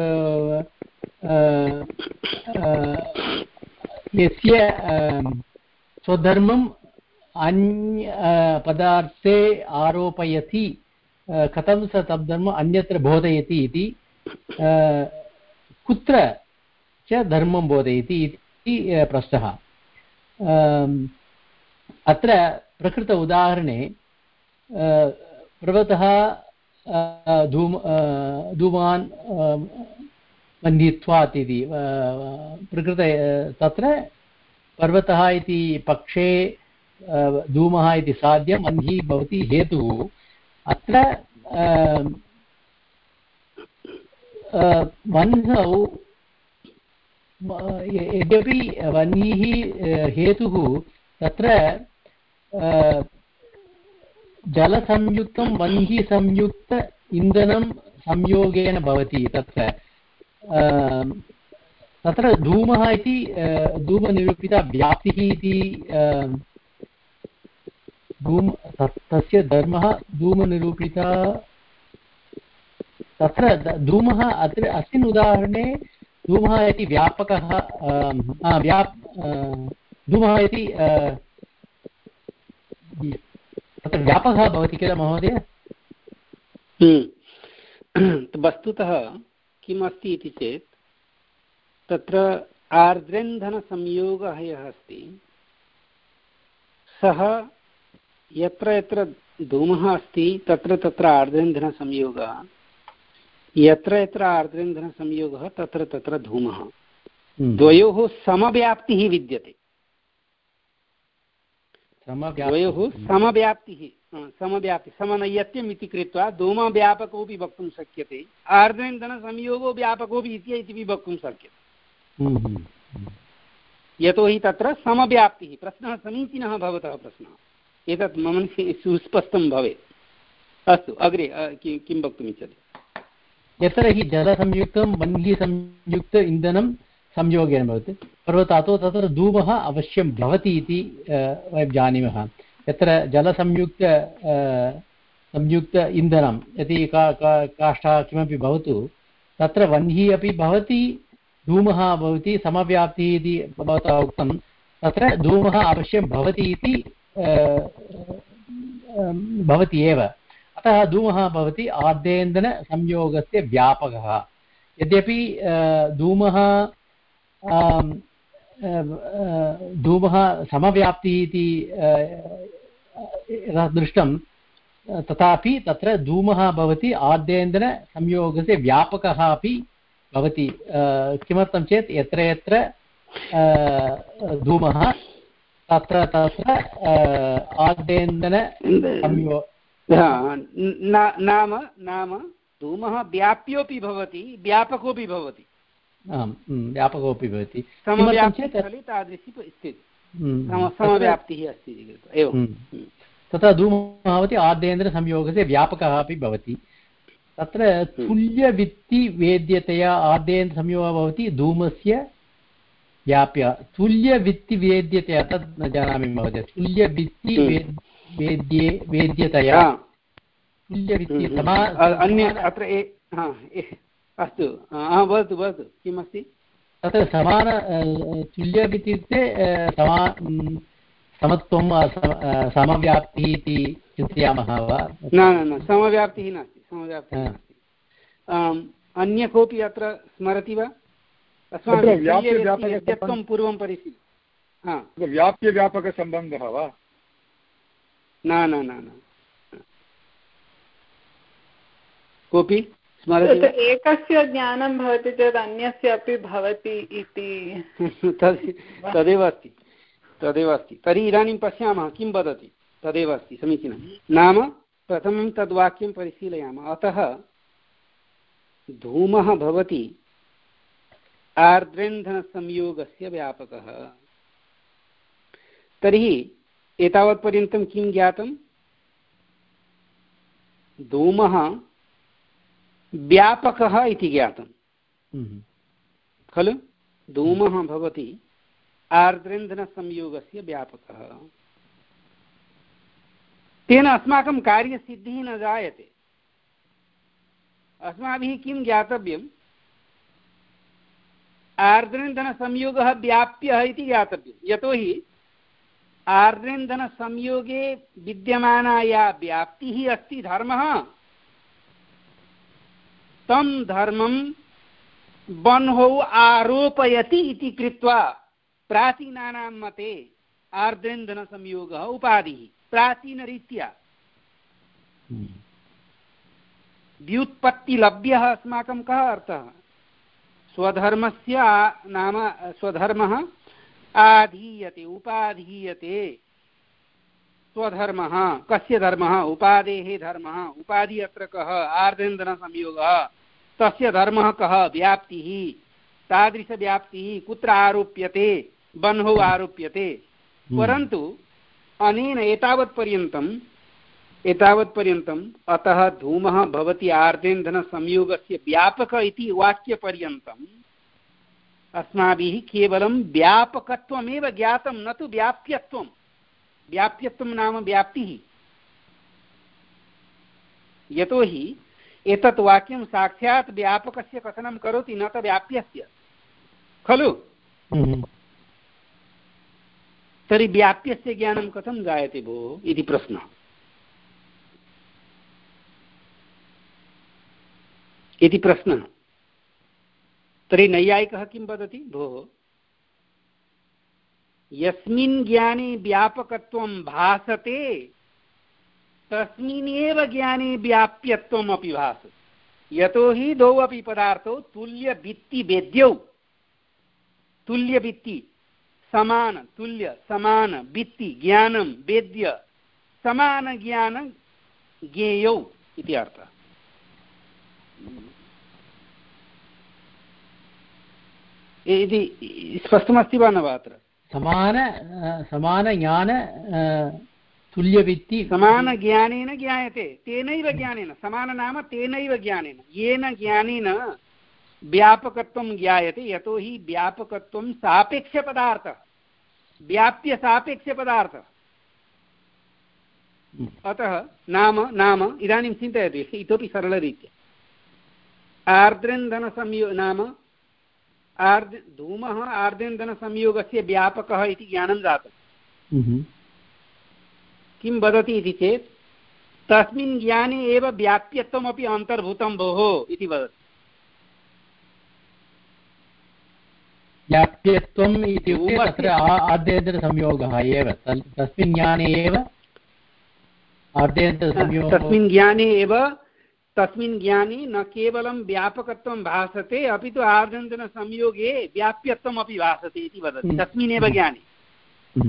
यस्य स्वधर्मम् अन्य पदार्थे आरोपयति, कथं स तं धर्मम् अन्यत्र बोधयति इति, कुत्र च धर्मं बोधयति इति प्रश्नः। अत्र प्रकृत उदाहरणे पर्वतः धूम धूमान् बन्धित्वात् इति प्रकृत, तत्र पर्वतः इति पक्षे धूमः इति साध्यं, वह्निः भवति हेतुः। अत्र वह्नौ यद्यपि वह्निः हेतुः, तत्र जलसंयुक्तं वह्निसंयुक्त इन्धनं संयोगेन भवति। तत्र तत्र धूमः इति धूमनिरूपिता व्याप्तिः इति धूम तस्य धर्मः धूमनिरूपिता, तत्र धूमः अत्र अस्मिन् उदाहरणे धूमः इति व्यापकः व्याप् धूमः इति तत्र व्यापकः भवति किल महोदय? वस्तुतः किम् अस्ति इति चेत् तत्र आर्द्रेन्धनसंयोगः यः अस्ति, सः यत्र यत्र धूमः अस्ति तत्र तत्र आर्द्रेन्धनसंयोगः, यत्र यत्र आर्द्रेन्धनसंयोगः तत्र तत्र धूमः, द्वयोः समव्याप्तिः विद्यते। द्वयोः समव्याप्तिः समव्याप्ति समनैयत्यम् इति कृत्वा धूमव्यापकोऽपि वक्तुं शक्यते, आर्द्रेन्धनसंयोगो व्यापकोऽपि इति वक्तुं शक्यते, यतोहि तत्र समव्याप्तिः। प्रश्नः समीचीनः भवतः प्रश्नः, एतत् मम सुस्पष्टं भवेत्। अस्तु, अग्रे किं वक्तुम् इच्छति? यत्र हि जलसंयुक्तं वह्निसंयुक्त इन्धनं संयोगेन भवति पर्वतातो, तत्र धूमः अवश्यं भवति इति वयं जानीमः। यत्र जलसंयुक्त संयुक्त इन्धनं यदि का काष्ठः किमपि भवतु, तत्र वह्निः अपि भवति, धूमः भवति, समव्याप्तिः इति भवता उक्तं, तत्र धूमः अवश्यं भवति इति भवति एव। अतः धूमः भवति आर्धेन्दनसंयोगस्य व्यापकः। यद्यपि धूमः धूमः समव्याप्तिः इति यदा दृष्टं, तथापि तत्र धूमः भवति आर्धेन्दनसंयोगस्य व्यापकः अपि भवति। किमर्थं चेत् यत्र यत्र धूमः तत्र तत्र आर्धेन्दनसंयो नाम नाम धूमः व्याप्योऽपि भवति, व्यापकोऽपि भवति। आम्, व्यापकोऽपि भवति। समव्याप्तिस्थले तादृशी स्थितिः, समव्याप्तिः अस्ति एवं। तथा धूमः भवति आर्धेन्द्रसंयोगस्य व्यापकः अपि भवति। तत्र तुल्यवित्तिवेद्यतया आर्धेन्द्रसंयोगः भवति धूमस्य व्याप्य। तुल्यवित्तिवेद्यतया तत् न जानामि महोदय। तुल्यवित्तिवेद्ये वेद्यतया तुल्यवित्ति अन्य अत्र अस्तु, वदतु वदतु किमस्ति तत्र समान तुल्यवित् इत्युक्ते समा समत्वं समव्याप्तिः इति चिन्तयामः वा? न न समव्याप्तिः नास्ति, समव्याप्तिः नास्ति। अन्य कोऽपि अत्र स्मरति वा? अस्माभिः पूर्वं परिशील व्याप्यव्यापकसम्बन्धः वा? न न न न कोऽपि एकस्य ज्ञानं भवति चेत् अन्यस्य अपि भवति इति तदेव अस्ति तदेव अस्ति तर्हि इदानीं पश्यामः किं वदति तदेव अस्ति समीचीनं नाम प्रथमं तद्वाक्यं परिशीलयामः अतः धूमः भवति आर्द्रेन्धनसंयोगस्य व्यापकः तर्हि एतावत्पर्यन्तं किं ज्ञातं धूमः व्यापकः इति ज्ञातं खलु धूमः भवति आर्द्रेन्धनसंयोगस्य व्यापकः तेन अस्माकं कार्यसिद्धिः न जायते अस्माभिः किं ज्ञातव्यम् आर्द्रेन्धनसंयोगः व्याप्यः इति ज्ञातव्यं यतोहि आर्द्रेन्धनसंयोगे विद्यमाना या व्याप्तिः अस्ति धर्मः तं धर्मं बन्हौ आरोपयति इति कृत्वा प्राचीनानां मते आर्द्रेन्धनसंयोगः उपाधिः प्राचीनरीत्या व्युत्पत्तिलभ्यः अस्माकं कः अर्थः स्वधर्मस्य नाम स्वधर्मः आधीयते उपाधीयते स्वधर्मः कस्य धर्मः उपादेः धर्मः उपाधि अत्र कः आर्द्रेन्धनसंयोगः तस्य धर्मः कः व्याप्तिः तादृशव्याप्तिः कुत्र आरोप्यते बन्हौ आरोप्यते परन्तु अनेन एतावत्पर्यन्तम् एतावत्पर्यन्तम् अतः धूमः भवति आर्द्रेन्धनसंयोगस्य व्यापक इति वाक्यपर्यन्तम् अस्माभिः केवलं व्यापकत्वमेव ज्ञातं न तु व्याप्यत्वं व्याप्यत्वं नाम व्याप्तिः यतोहि एतत् वाक्यं साक्षात् व्यापकस्य कथनं करोति न तु व्याप्यस्य खलु तर्हि व्याप्यस्य ज्ञानं कथं जायते भोः इति प्रश्नः इति प्रश्नः तर्हि नैयायिकः किं वदति भोः यस्मिन् ज्ञाने व्यापकत्वं भासते तस्मिन्नेव ज्ञाने व्याप्यत्वम् अपि भासते यतोहि द्वौ अपि पदार्थौ तुल्यभित्तिवेद्यौ तुल्यभित्ति समान तुल्य समान भित्ति ज्ञानं वेद्य समान ज्ञान ज्ञेयौ इति अर्थः इति स्पष्टमस्ति वा न वा अत्र समान समान ज्ञान तुल्यवित्ति समान ज्ञानेन ज्ञायते तेनैव ज्ञानेन समान नाम तेनैव ज्ञानेन येन ज्ञानेन व्यापकत्वं ज्ञायते यतोहि व्यापकत्वं सापेक्षपदार्थः व्याप्य सापेक्षपदार्थः अतः नाम नाम इदानीं चिन्तयतु इतोपि सरलरीत्या आर्द्रेन्धनसंयोग नाम आर्द् धूमः आर्द्रेन्धनसंयोगस्य व्यापकः इति ज्ञानं जातं किं वदति इति चेत् तस्मिन् ज्ञाने एव व्याप्यत्वमपि अन्तर्भूतं भोः इति वदति व्याप्यत्वम् इत्युक्ते तत्र आद्यन्तरसंयोगः एव तस्मिन् ज्ञाने एव आद्यन्तरसंयोगः तस्मिन् ज्ञाने एव तस्मिन् ज्ञाने न केवलं व्यापकत्वं भासते अपि तु आद्यन्तरसंयोगे व्याप्यत्वम् अपि भासते इति वदति तस्मिन्नेव ज्ञाने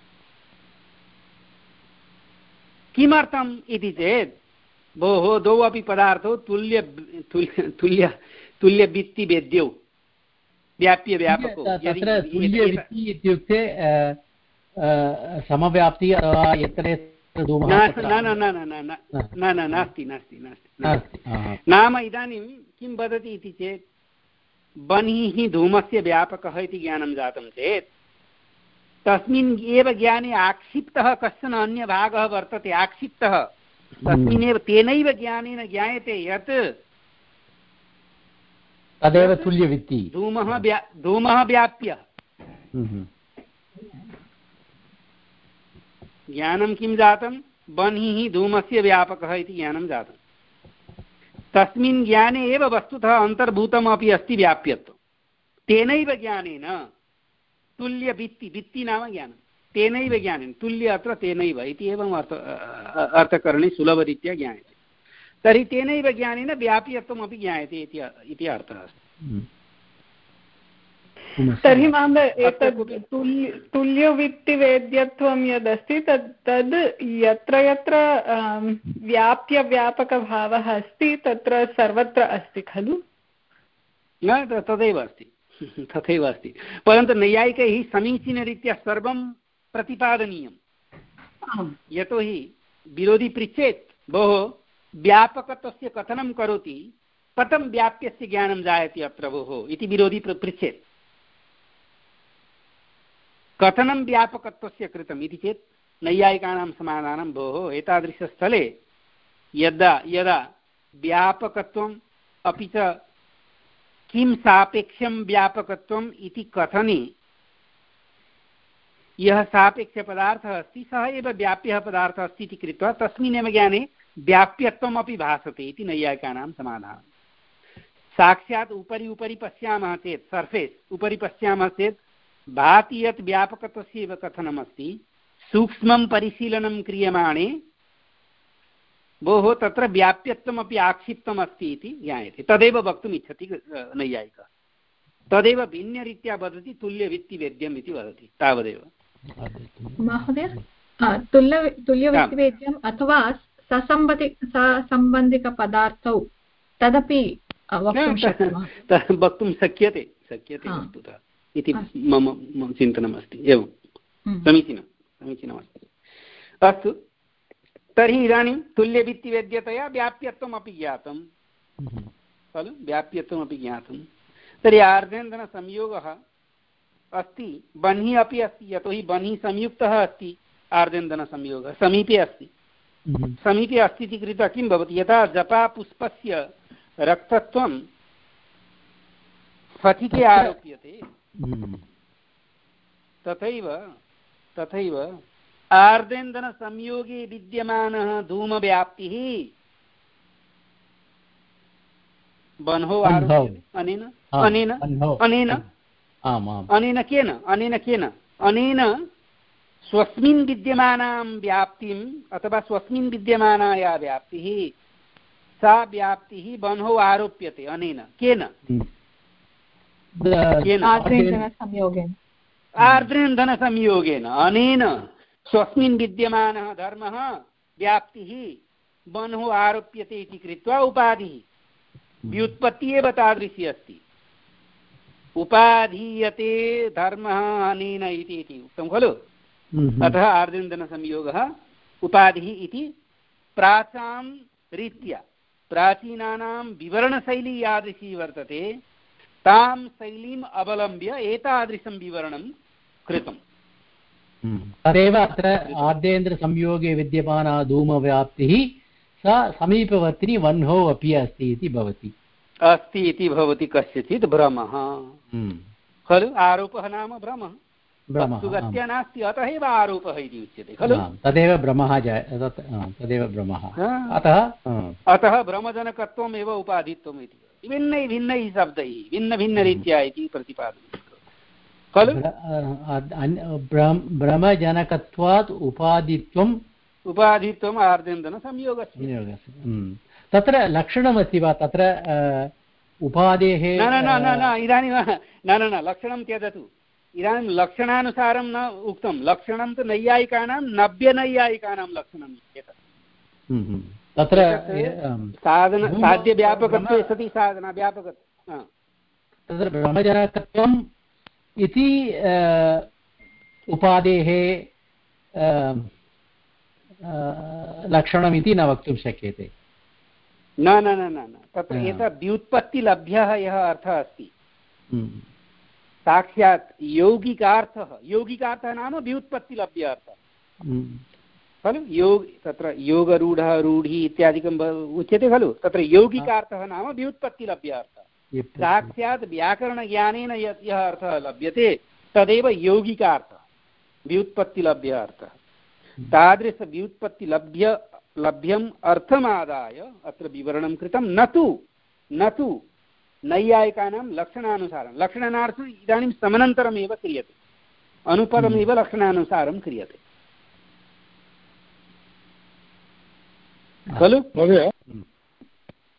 किमर्थम् इति चेत् भोः द्वौ अपि पदार्थौ तुल्य तुल्य तुल्य तुल्यभित्तिवेद्यौ व्याप्य व्यापकौ तत्र तुल्यवित्ति इत्युक्ते समव्याप्तिः अथवा यत्र न न न न न न नास्ति नास्ति नास्ति नाम इदानीं किं वदति इति चेत् बन्हिः धूमस्य व्यापकः इति ज्ञानं जातं चेत् तस्मिन् एव ज्ञाने आक्षिप्तः कश्चन अन्यभागः वर्तते आक्षिप्तः तस्मिन्नेव तेनैव ज्ञानेन ज्ञायते यत् तदेव तुल्यवित्ति धूमः व्या धूमः व्याप्य ज्ञानं किं जातं बन्हिः धूमस्य व्यापकः इति ज्ञानं जातं तस्मिन् ज्ञाने एव वस्तुतः अन्तर्भूतमपि अस्ति व्याप्यत्वं तेनैव ज्ञानेन तुल्यभित्ति भित्ति नाम ज्ञानं तेनैव ज्ञानेन तुल्य अत्र तेनैव इति एवम् अर्थ अर्थकरणे सुलभरीत्या ज्ञायते तर्हि तेनैव ज्ञानेन व्याप्यत्वमपि ज्ञायते इति अर्थः अस्ति। तर्हि महोदय एतद् तुल्य तुल्यवित्तिवेद्यत्वं यदस्ति तद् तद् यत्र यत्र व्याप्यव्यापकभावः अस्ति तत्र सर्वत्र अस्ति खलु? न तदेव अस्ति तथैव अस्ति, परन्तु नैयायिकैः समीचीनरीत्या सर्वं प्रतिपादनीयं। यतोहि विरोधी पृच्छेत् भोः व्यापकत्वस्य कथनं करोति, कथं व्याप्यस्य ज्ञानं जायते अत्र भोः इति विरोधी पृच्छेत्। कथनं व्यापकत्वस्य कृतम् इति चेत् नैयायिकानां समाधानं भोः एतादृशस्थले यदा यदा व्यापकत्वम् अपि च किं सापेक्षं व्यापकत्वम् इति कथने यः सापेक्षपदार्थः अस्ति सः एव व्याप्यः पदार्थः अस्ति इति कृत्वा तस्मिन्नेव ज्ञाने व्याप्यत्वमपि भासते इति नैयायिकानां समाधानं। साक्षात् उपरि उपरि पश्यामः चेत् सर्फेस् उपरि पश्यामः चेत् भाति यत् व्यापकत्वस्य एव कथनमस्ति, सूक्ष्मं परिशीलनं क्रियमाणे भोः तत्र व्याप्यत्वमपि आक्षिप्तमस्ति इति ज्ञायते। तदेव वक्तुम् इच्छति नैयायिकः, तदेव भिन्नरीत्या वदति तुल्यवित्तिवेद्यम् इति वदति, तावदेव। महोदय तुल्य तुल्यवित्तिवेद्यम् अथवा ससम्बन्धि ससम्बन्धिकपदार्थौ तदपि वक्तुं शक्नुमः, वक्तुं शक्यते शक्यते वस्तुतः इति मम मम चिन्तनमस्ति। एवं समीचीनं समीचीनमस्ति। अस्तु, तर्हि इदानीं तुल्यवित्तिवेद्यतया व्याप्यत्वमपि ज्ञातं खलु, व्याप्यत्वमपि ज्ञातं। तर्हि आर्धेन्दनसंयोगः अस्ति, बह्निः अपि अस्ति, यतोहि बह्निः संयुक्तः अस्ति, आर्धेन्दनसंयोगः समीपे अस्ति। समीपे अस्ति इति कृत्वा किं भवति, यथा जपापुष्पस्य रक्तत्वं स्फटिके आरोप्यते तथैव तथैव आर्धेन्दनसंयोगे विद्यमानः धूमव्याप्तिः बन्हो आरोप्यते अनेन अनेन अनेन अनेन केन अनेन केन अनेन स्वस्मिन् विद्यमानां व्याप्तिम् अथवा स्वस्मिन् विद्यमानाया व्याप्तिः सा व्याप्तिः बन्हो आरोप्यते अनेन केन आर्द्रेन्धनसंयोगेन अनेन स्वस्मिन् विद्यमानः धर्मः व्याप्तिः बन्हो आरोप्यते इति कृत्वा उपाधिः व्युत्पत्तिः एव तादृशी अस्ति। उपाधीयते धर्मः अनेन इति उक्तं खलु, अतः आर्द्रेन्धनसंयोगः उपाधिः इति प्राचां रीत्या प्राचीनानां विवरणशैली यादृशी वर्तते तां शैलीम् अवलम्ब्य एतादृशं विवरणं कृतम्। तदेव अत्र आर्धेन्द्रसंयोगे विद्यमाना धूमव्याप्तिः सा समीपवर्तिनी वह्नौ अपि अस्ति इति भवति अस्ति इति भवति कस्यचित् भ्रमः खलु। आरोपः नाम भ्रमः, वस्तुगत्या नास्ति, अतः एव आरोपः इति उच्यते खलु। तदेव भ्रमः तदेव भ्रमः अतः अतः भ्रमजनकत्वम् एव उपाधित्वम् इति भिन्नैः भिन्नैः शब्दैः भिन्नभिन्नरीत्या इति प्रतिपादनं खलु। भ्रमजनकत्वात् उपाधित्वम् उपाधित्वम् आर्धेन्दनसंयोगस्य। तत्र लक्षणमस्ति वा तत्र उपादेः? न न न न इदानीं न न न लक्षणं त्यजतु, इदानीं लक्षणानुसारं न उक्तं, लक्षणं तु नैयायिकानां नव्यनैयायिकानां लक्षणम् एतत्। तत्र साधन साध्यव्यापकत्वे सति साधनव्यापकत्वं तत्र भ्रमजनकत्वम् इति उपादेः लक्षणमिति न वक्तुं शक्यते। न न न न तत्र एतत् व्युत्पत्तिलभ्यः यः अर्थः अस्ति साक्षात् यौगिकार्थः, यौगिकार्थः नाम व्युत्पत्तिलभ्य अर्थः खलु। योग तत्र योगरूढः रूढी इत्यादिकम् उच्यते खलु, तत्र यौगिकार्थः नाम व्युत्पत्तिलभ्य अर्थः। साक्षात् व्याकरणज्ञानेन यत् यः अर्थः लभ्यते तदेव यौगिकार्थः, व्युत्पत्तिलभ्य अर्थः। तादृशव्युत्पत्तिलभ्य लभ्यम् अर्थमादाय अत्र विवरणं कृतं, न तु न तु नैयायिकानां लक्षणानुसारं। लक्षणार्थम् इदानीं समनन्तरमेव क्रियते, अनुपदमेव लक्षणानुसारं क्रियते खलु। महोदय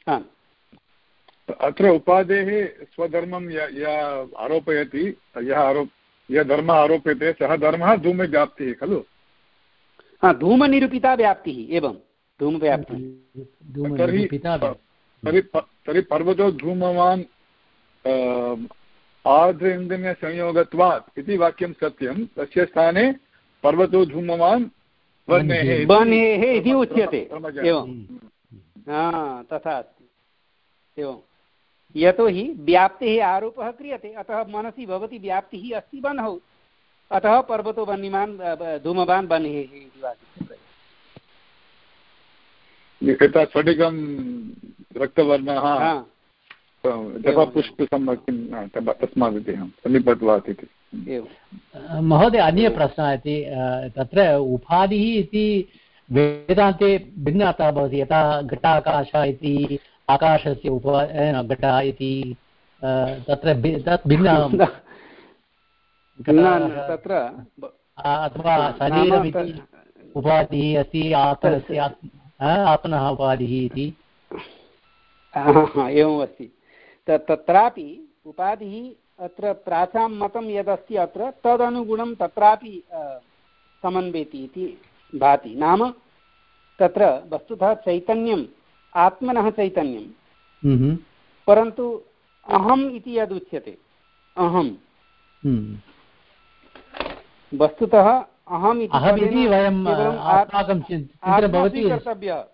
अत्र उपादेः स्वधर्मं य आरोपयति यः आरोप यः धर्मः आरोप्यते सः धर्मः धूमव्याप्तिः खलु। धूमनिरूपिता व्याप्तिः एवं धूमव्याप्तिः। तर्हि तर्हि तर्हि पर्वतो धूमवान् आर्द्र इन्धनसंयोगत्वात् इति वाक्यं सत्यं, तस्य स्थाने पर्वतो धूमवान् वह्नेः इति उच्यते। एवं तथा अस्ति। एवं यतोहि व्याप्तेः आरोपः क्रियते, अतः मनसि भवति व्याप्तिः अस्ति वह्नौ, अतः पर्वतो वह्निमान् धूमवान् वह्नेः इति वाक्यं। यथा स्फटिकं रक्तवर्णः तस्मात् समीपत्वात् इति। महोदय, अन्य प्रश्नः इति तत्र उपाधिः इति वेदान्ते भिन्नता भवति। यथा घटाकाश इति आकाशस्य उपा घट इति तत्र तत् भिन्न तत्र अथवा शरीरमिति उपाधिः अस्ति, आत्मनस्य आत्मनः उपाधिः इति एवम् अस्ति। तत्रापि उपाधिः अत्र प्राचां मतं यदस्ति अत्र तदनुगुणं तत्रापि समन्वयति इति भाति। नाम तत्र वस्तुतः चैतन्यम् आत्मनः चैतन्यं, परन्तु अहम् इति यदुच्यते अहं वस्तुतः अहम् इति वयं स्वीकर्तव्यः,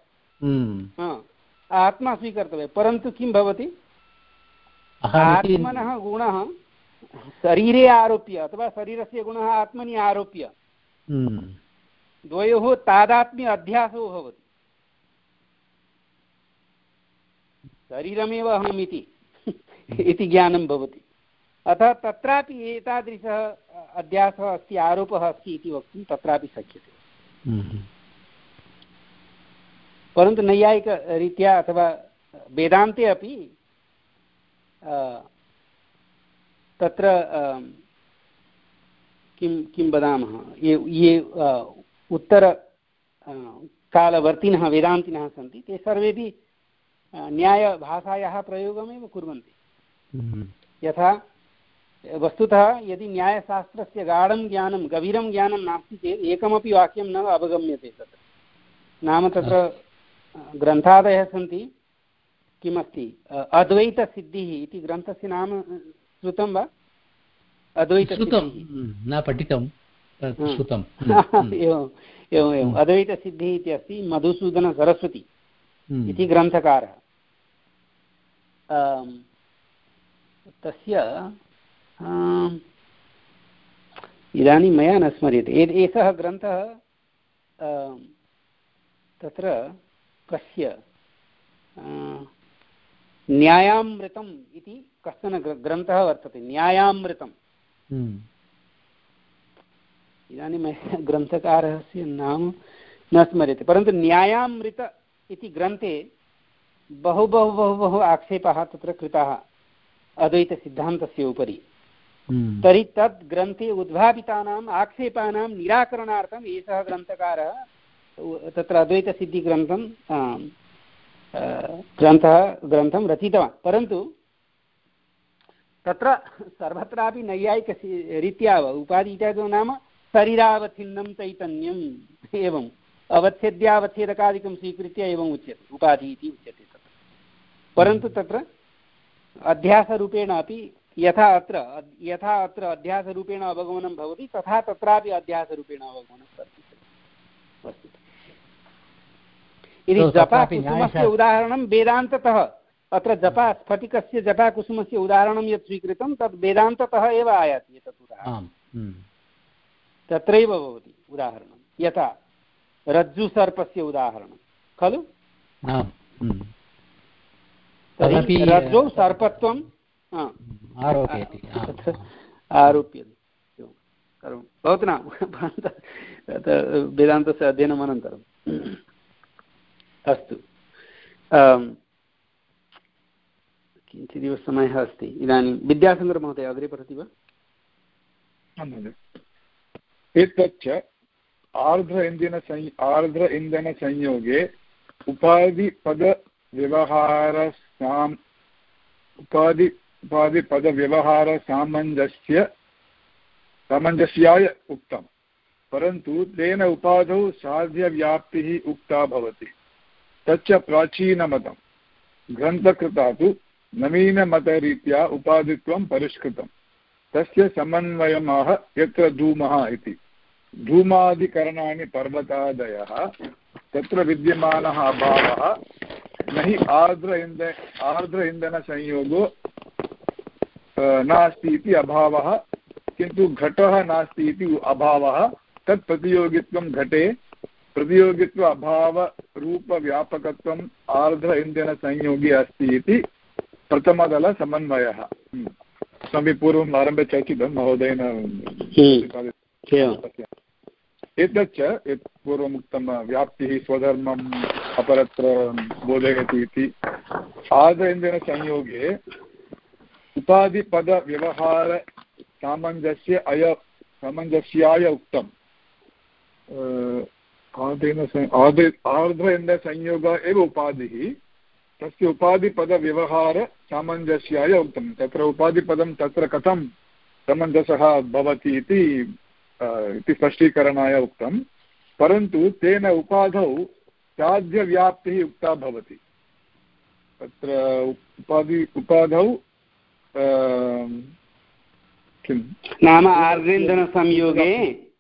आत्मा स्वीकर्तव्यः। परन्तु किं भवति, आत्मनः गुणः शरीरे आरोप्य अथवा शरीरस्य गुणः आत्मनि आरोप्य द्वयोः तादात्म्य अध्यासो भवति। शरीरमेव अहम् इति इति ज्ञानं भवति। अतः तत्रापि एतादृशः अध्यासः अस्ति, आरोपः अस्ति इति वक्तुं तत्रापि शक्यते। परन्तु नैयायिकरीत्या अथवा वेदान्ते अपि तत्र किं किं वदामः, ये ये उत्तर कालवर्तिनः वेदान्तिनः सन्ति ते सर्वेपि न्यायभाषायाः प्रयोगमेव कुर्वन्ति। यथा वस्तुतः यदि न्यायशास्त्रस्य गाढं ज्ञानं गभीरं ज्ञानं नास्ति चेत् एकमपि वाक्यं न अवगम्यते तत्र। नाम तत्र ग्रन्थादयः सन्ति, किमस्ति अद्वैतसिद्धिः इति ग्रन्थस्य नाम श्रुतं वा? अद्वैतसिद्धिः न पठितं श्रुतम्। एवम् एवम् एवम् अद्वैतसिद्धिः इति अस्ति, मधुसूदनसरस्वती इति ग्रन्थकारः। तस्य इदानीं मया न स्मर्यते। एषः ग्रन्थः तत्र कस्य न्यायामृतम् इति कश्चन ग्रन्थः वर्तते, न्यायामृतम्। इदानीं मया ग्रन्थकारस्य नाम न स्मर्यते, परन्तु न्यायामृत इति ग्रन्थे बहु बहु बहु बहु आक्षेपाः तत्र कृताः अद्वैतसिद्धान्तस्य उपरि। तर्हि तद् ग्रन्थे उद्भावितानाम् आक्षेपानां निराकरणार्थम् एषः ग्रन्थकारः तत्र अद्वैतसिद्धिग्रन्थं ग्रन्थः ग्रन्थं रचितवान्। परन्तु तत्र सर्वत्रापि नैयायिकरीत्या उपाधि इत्यादि नाम शरीरावच्छिन्नं चैतन्यम् एवम् अवच्छेद्यावच्छेदकादिकं स्वीकृत्य एवम् उच्यते, उपाधि इति उच्यते तत्र। परन्तु तत्र अध्यासरूपेण अपि यथा अत्र यथा अत्र अध्यासरूपेण अवगमनं भवति तथा तत्रापि अध्यासरूपेण अवगमनं कर्तुं इति जपाकुसुमस्य उदाहरणं वेदान्ततः अत्र जपा स्फटिकस्य जपाकुसुमस्य उदाहरणं यत् स्वीकृतं तद् वेदान्ततः एव आयाति। एतत् उदाहरणं तत्रैव भवति उदाहरणं, यथा रज्जुसर्पस्य उदाहरणं खलु। तर्हि रज्जौ सर्पत्वं आरोप्यते। भवतु न वेदान्तस्य अध्ययनम् अनन्तरम् अस्तु। किञ्चिदिव समयः अस्ति। इदानीं विद्याशङ्करमहोदय अग्रे पठति वा? एतच्च आर्द्र इन्धनसंय आर्द्र इन्धनसंयोगे उपाधिपद व्यवहारसाम् उपाधि उपाधिपदव्यवहारसामञ्जस्य सामञ्जस्याय उक्तं, परन्तु तेन उपाधौ साध्यव्याप्तिः उक्ता भवति। तच्च प्राचीनमतं। ग्रन्थकृता तु नवीनमतरीत्या उपाधित्वं परिष्कृतं। तस्य समन्वयमाह यत्र धूमः इति। धूमादिकरणानि पर्वतादयः तत्र विद्यमानः अभावः न हि आर्द्र इन्द आर्द्र इन्धनसंयोगो नास्ति इति अभावः, किन्तु घटः नास्ति इति अभावः। तत् प्रतियोगित्वं घटे प्रतियोगित्व अभावरूपव्यापकत्वम् आर्द्र इन्धनसंयोगे अस्ति इति प्रथमदलसमन्वयः। अस्माभिः पूर्वम् आरम्भे चर्चितं महोदयेन। एतच्च यत् पूर्वमुक्तं व्याप्तिः स्वधर्मम् अपरत्र बोधयति इति आर्द्र इन्धनसंयोगे उपाधिपदव्यवहारसामञ्जस्य अय सामञ्जस्याय उक्तम्। आर्द्र इन्धनसंयोगः एव उपाधिः, तस्य उपाधिपदव्यवहारसामञ्जस्याय उक्तं। तत्र उपाधिपदं तत्र कथं समञ्जसः भवति इति इति स्पष्टीकरणाय उक्तं, परन्तु तेन उपाधौ साध्यव्याप्तिः उक्ता भवति। तत्र उपाधि उपाधौ किं नाम आर्द्रेन्धनसंयोगे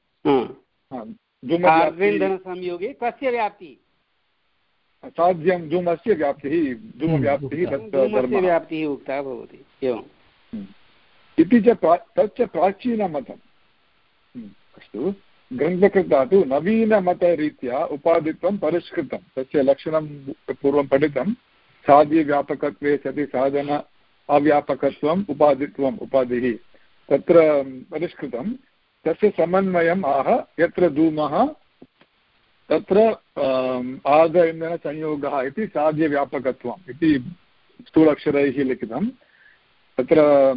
आर्द्रेन्धनसंयोगे कस्य व्याप्तिः? साध्यं धूमस्य व्याप्तिः धूमव्याप्तिः धूमस्य व्याप्तिः उक्ता भवति। एवम् इति च तच्च प्राचीनमतम्। अस्तु, ग्रन्थकृता तु नवीनमतरीत्या उपाधित्वं परिष्कृतं। तस्य लक्षणं पूर्वं पठितं। साध्यव्यापकत्वे सति साधन अव्यापकत्वम् उपाधित्वम् उपाधिः तत्र परिष्कृतं। तस्य समन्वयम् आह यत्र धूमः तत्र आर्द्र इन्धनसंयोगः इति साध्यव्यापकत्वम् इति स्थूलाक्षरैः लिखितं। तत्र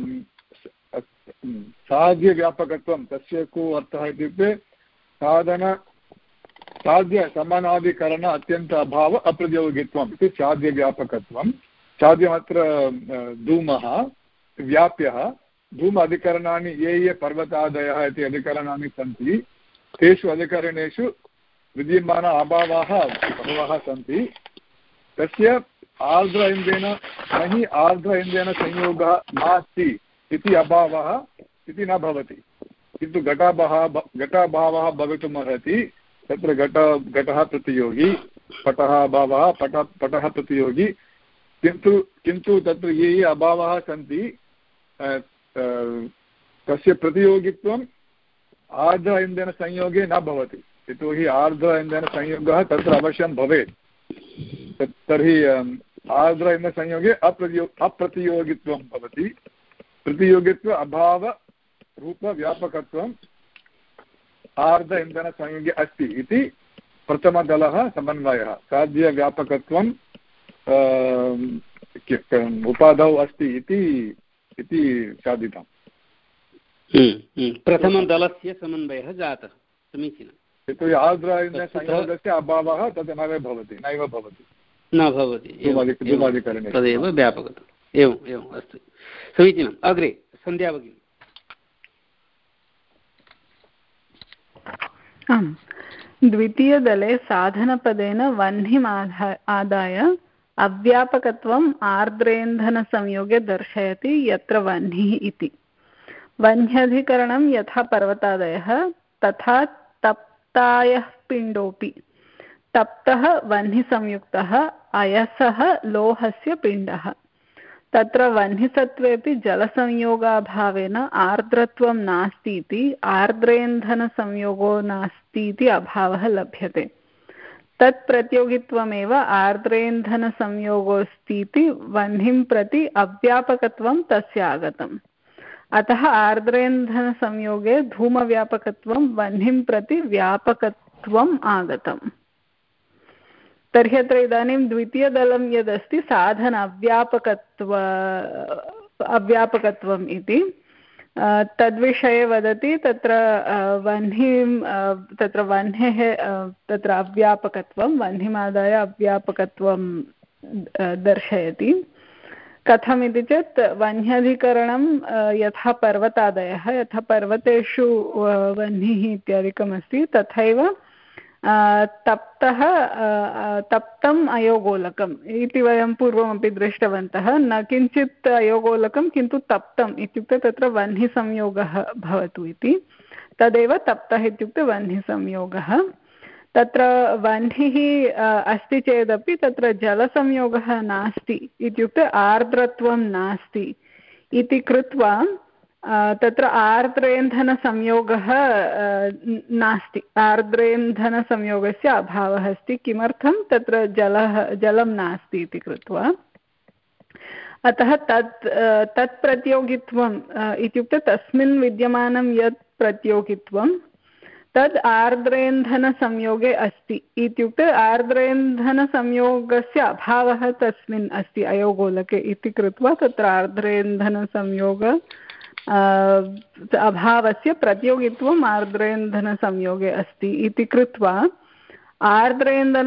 साध्यव्यापकत्वं तस्य को अर्थः इत्युक्ते साधन साध्य समानादिकरण अत्यन्त अभाव अप्रतियोगित्वम् इति साध्यव्यापकत्वं। साध्यमत्र धूमः व्याप्यः। धूम अधिकरणानि ये ये पर्वतादयः इति अधिकरणानि सन्ति, तेषु अधिकरणेषु विद्यमान अभावाः बहवः सन्ति। तस्य आर्द्र इन्धेन न हि आर्द्र इन्धनसंयोगः नास्ति इति अभावः इति न भवति, किन्तु घटाभावः घटाभावः भवितुमर्हति। तत्र घट घटः प्रतियोगी, पटः अभावः पट पटः प्रतियोगी, किन्तु किन्तु तत्र ये ये अभावाः सन्ति तस्य प्रतियोगित्वम् आर्द्र इन्धनसंयोगे न भवति। यतोहि आर्द्र इन्धनसंयोगः तत्र अवश्यं भवेत्। तर्हि आर्द्र इन्धनसंयोगे अप्रतियो अप्रतियोगित्वं भवति। प्रतियोगित्व अभावरूपव्यापकत्वम् आर्द्र इन्धनसंयोगे अस्ति इति प्रथमदलः समन्वयः। साध्यव्यापकत्वम् उपाधौ अस्ति इति इति साधितम्। प्रथमदलस्य समन्वयः जातः। समीचीनम्। यतोहि आर्द्र इन्धनसंयोगस्य अभावः तद् नैव भवति नैव भवति न भवति धूमादिकरणे तदेव व्यापकता। एवम् एवम् अस्तु, समीचीनम्। अग्रे सन्ध्या भगिनी। आम्, द्वितीयदले साधनपदेन वह्निम् आदाय अव्यापकत्वम् आर्द्रेन्धनसंयोगे दर्शयति यत्र वह्निः इति। वह्न्यधिकरणं यथा पर्वतादयः तथा तप्तायः पिण्डोऽपि। तप्तः वह्निसंयुक्तः, अयसः लोहस्य पिण्डः। तत्र वह्निसत्त्वेऽपि जलसंयोगाभावेन आर्द्रत्वं नास्ति इति आर्द्रेन्धनसंयोगो नास्ति इति अभावः लभ्यते। तत्प्रतियोगित्वमेव आर्द्रेन्धनसंयोगोऽस्ति इति वह्निं प्रति अव्यापकत्वं तस्य आगतम्। अतः आर्द्रेन्धनसंयोगे धूमव्यापकत्वं वह्निं प्रति व्यापकत्वम् आगतम्। तर्हि अत्र इदानीं द्वितीयदलं यदस्ति साधन अव्यापकत्व अव्यापकत्वम् इति तद्विषये वदति। तत्र वह्निं तत्र वह्नेः तत्र अव्यापकत्वं वह्निमादाय अव्यापकत्वं दर्शयति। कथमिति चेत् वह्न्यधिकरणं यथा पर्वतादयः, यथा पर्वतेषु वह्निः इत्यादिकमस्ति तथैव तप्तः तप्तम् अयोगोलकम् इति वयं पूर्वमपि दृष्टवन्तः। न किञ्चित् अयोगोलकं किन्तु तप्तम् इत्युक्ते तत्र वह्निसंयोगः भवतु इति। तदेव तप्तः इत्युक्ते वह्निसंयोगः। तत्र वह्निः अस्ति चेदपि तत्र जलसंयोगः नास्ति इत्युक्ते आर्द्रत्वं नास्ति इति कृत्वा तत्र आर्द्रेन्धनसंयोगः नास्ति, आर्द्रेन्धनसंयोगस्य अभावः अस्ति। किमर्थं? तत्र जलः जलं नास्ति इति कृत्वा। अतः तत् तत् प्रतियोगित्वम् इत्युक्ते तस्मिन् विद्यमानं यत् प्रतियोगित्वं तद् आर्द्रेन्धनसंयोगे अस्ति इत्युक्ते आर्द्रेन्धनसंयोगस्य अभावः तस्मिन् अस्ति अयोगोलके इति कृत्वा तत्र आर्द्रेन्धनसंयोग अभावस्य प्रतियोगित्वम् आर्द्रेन्धनसंयोगे अस्ति इति कृत्वा आर्द्रेन्धन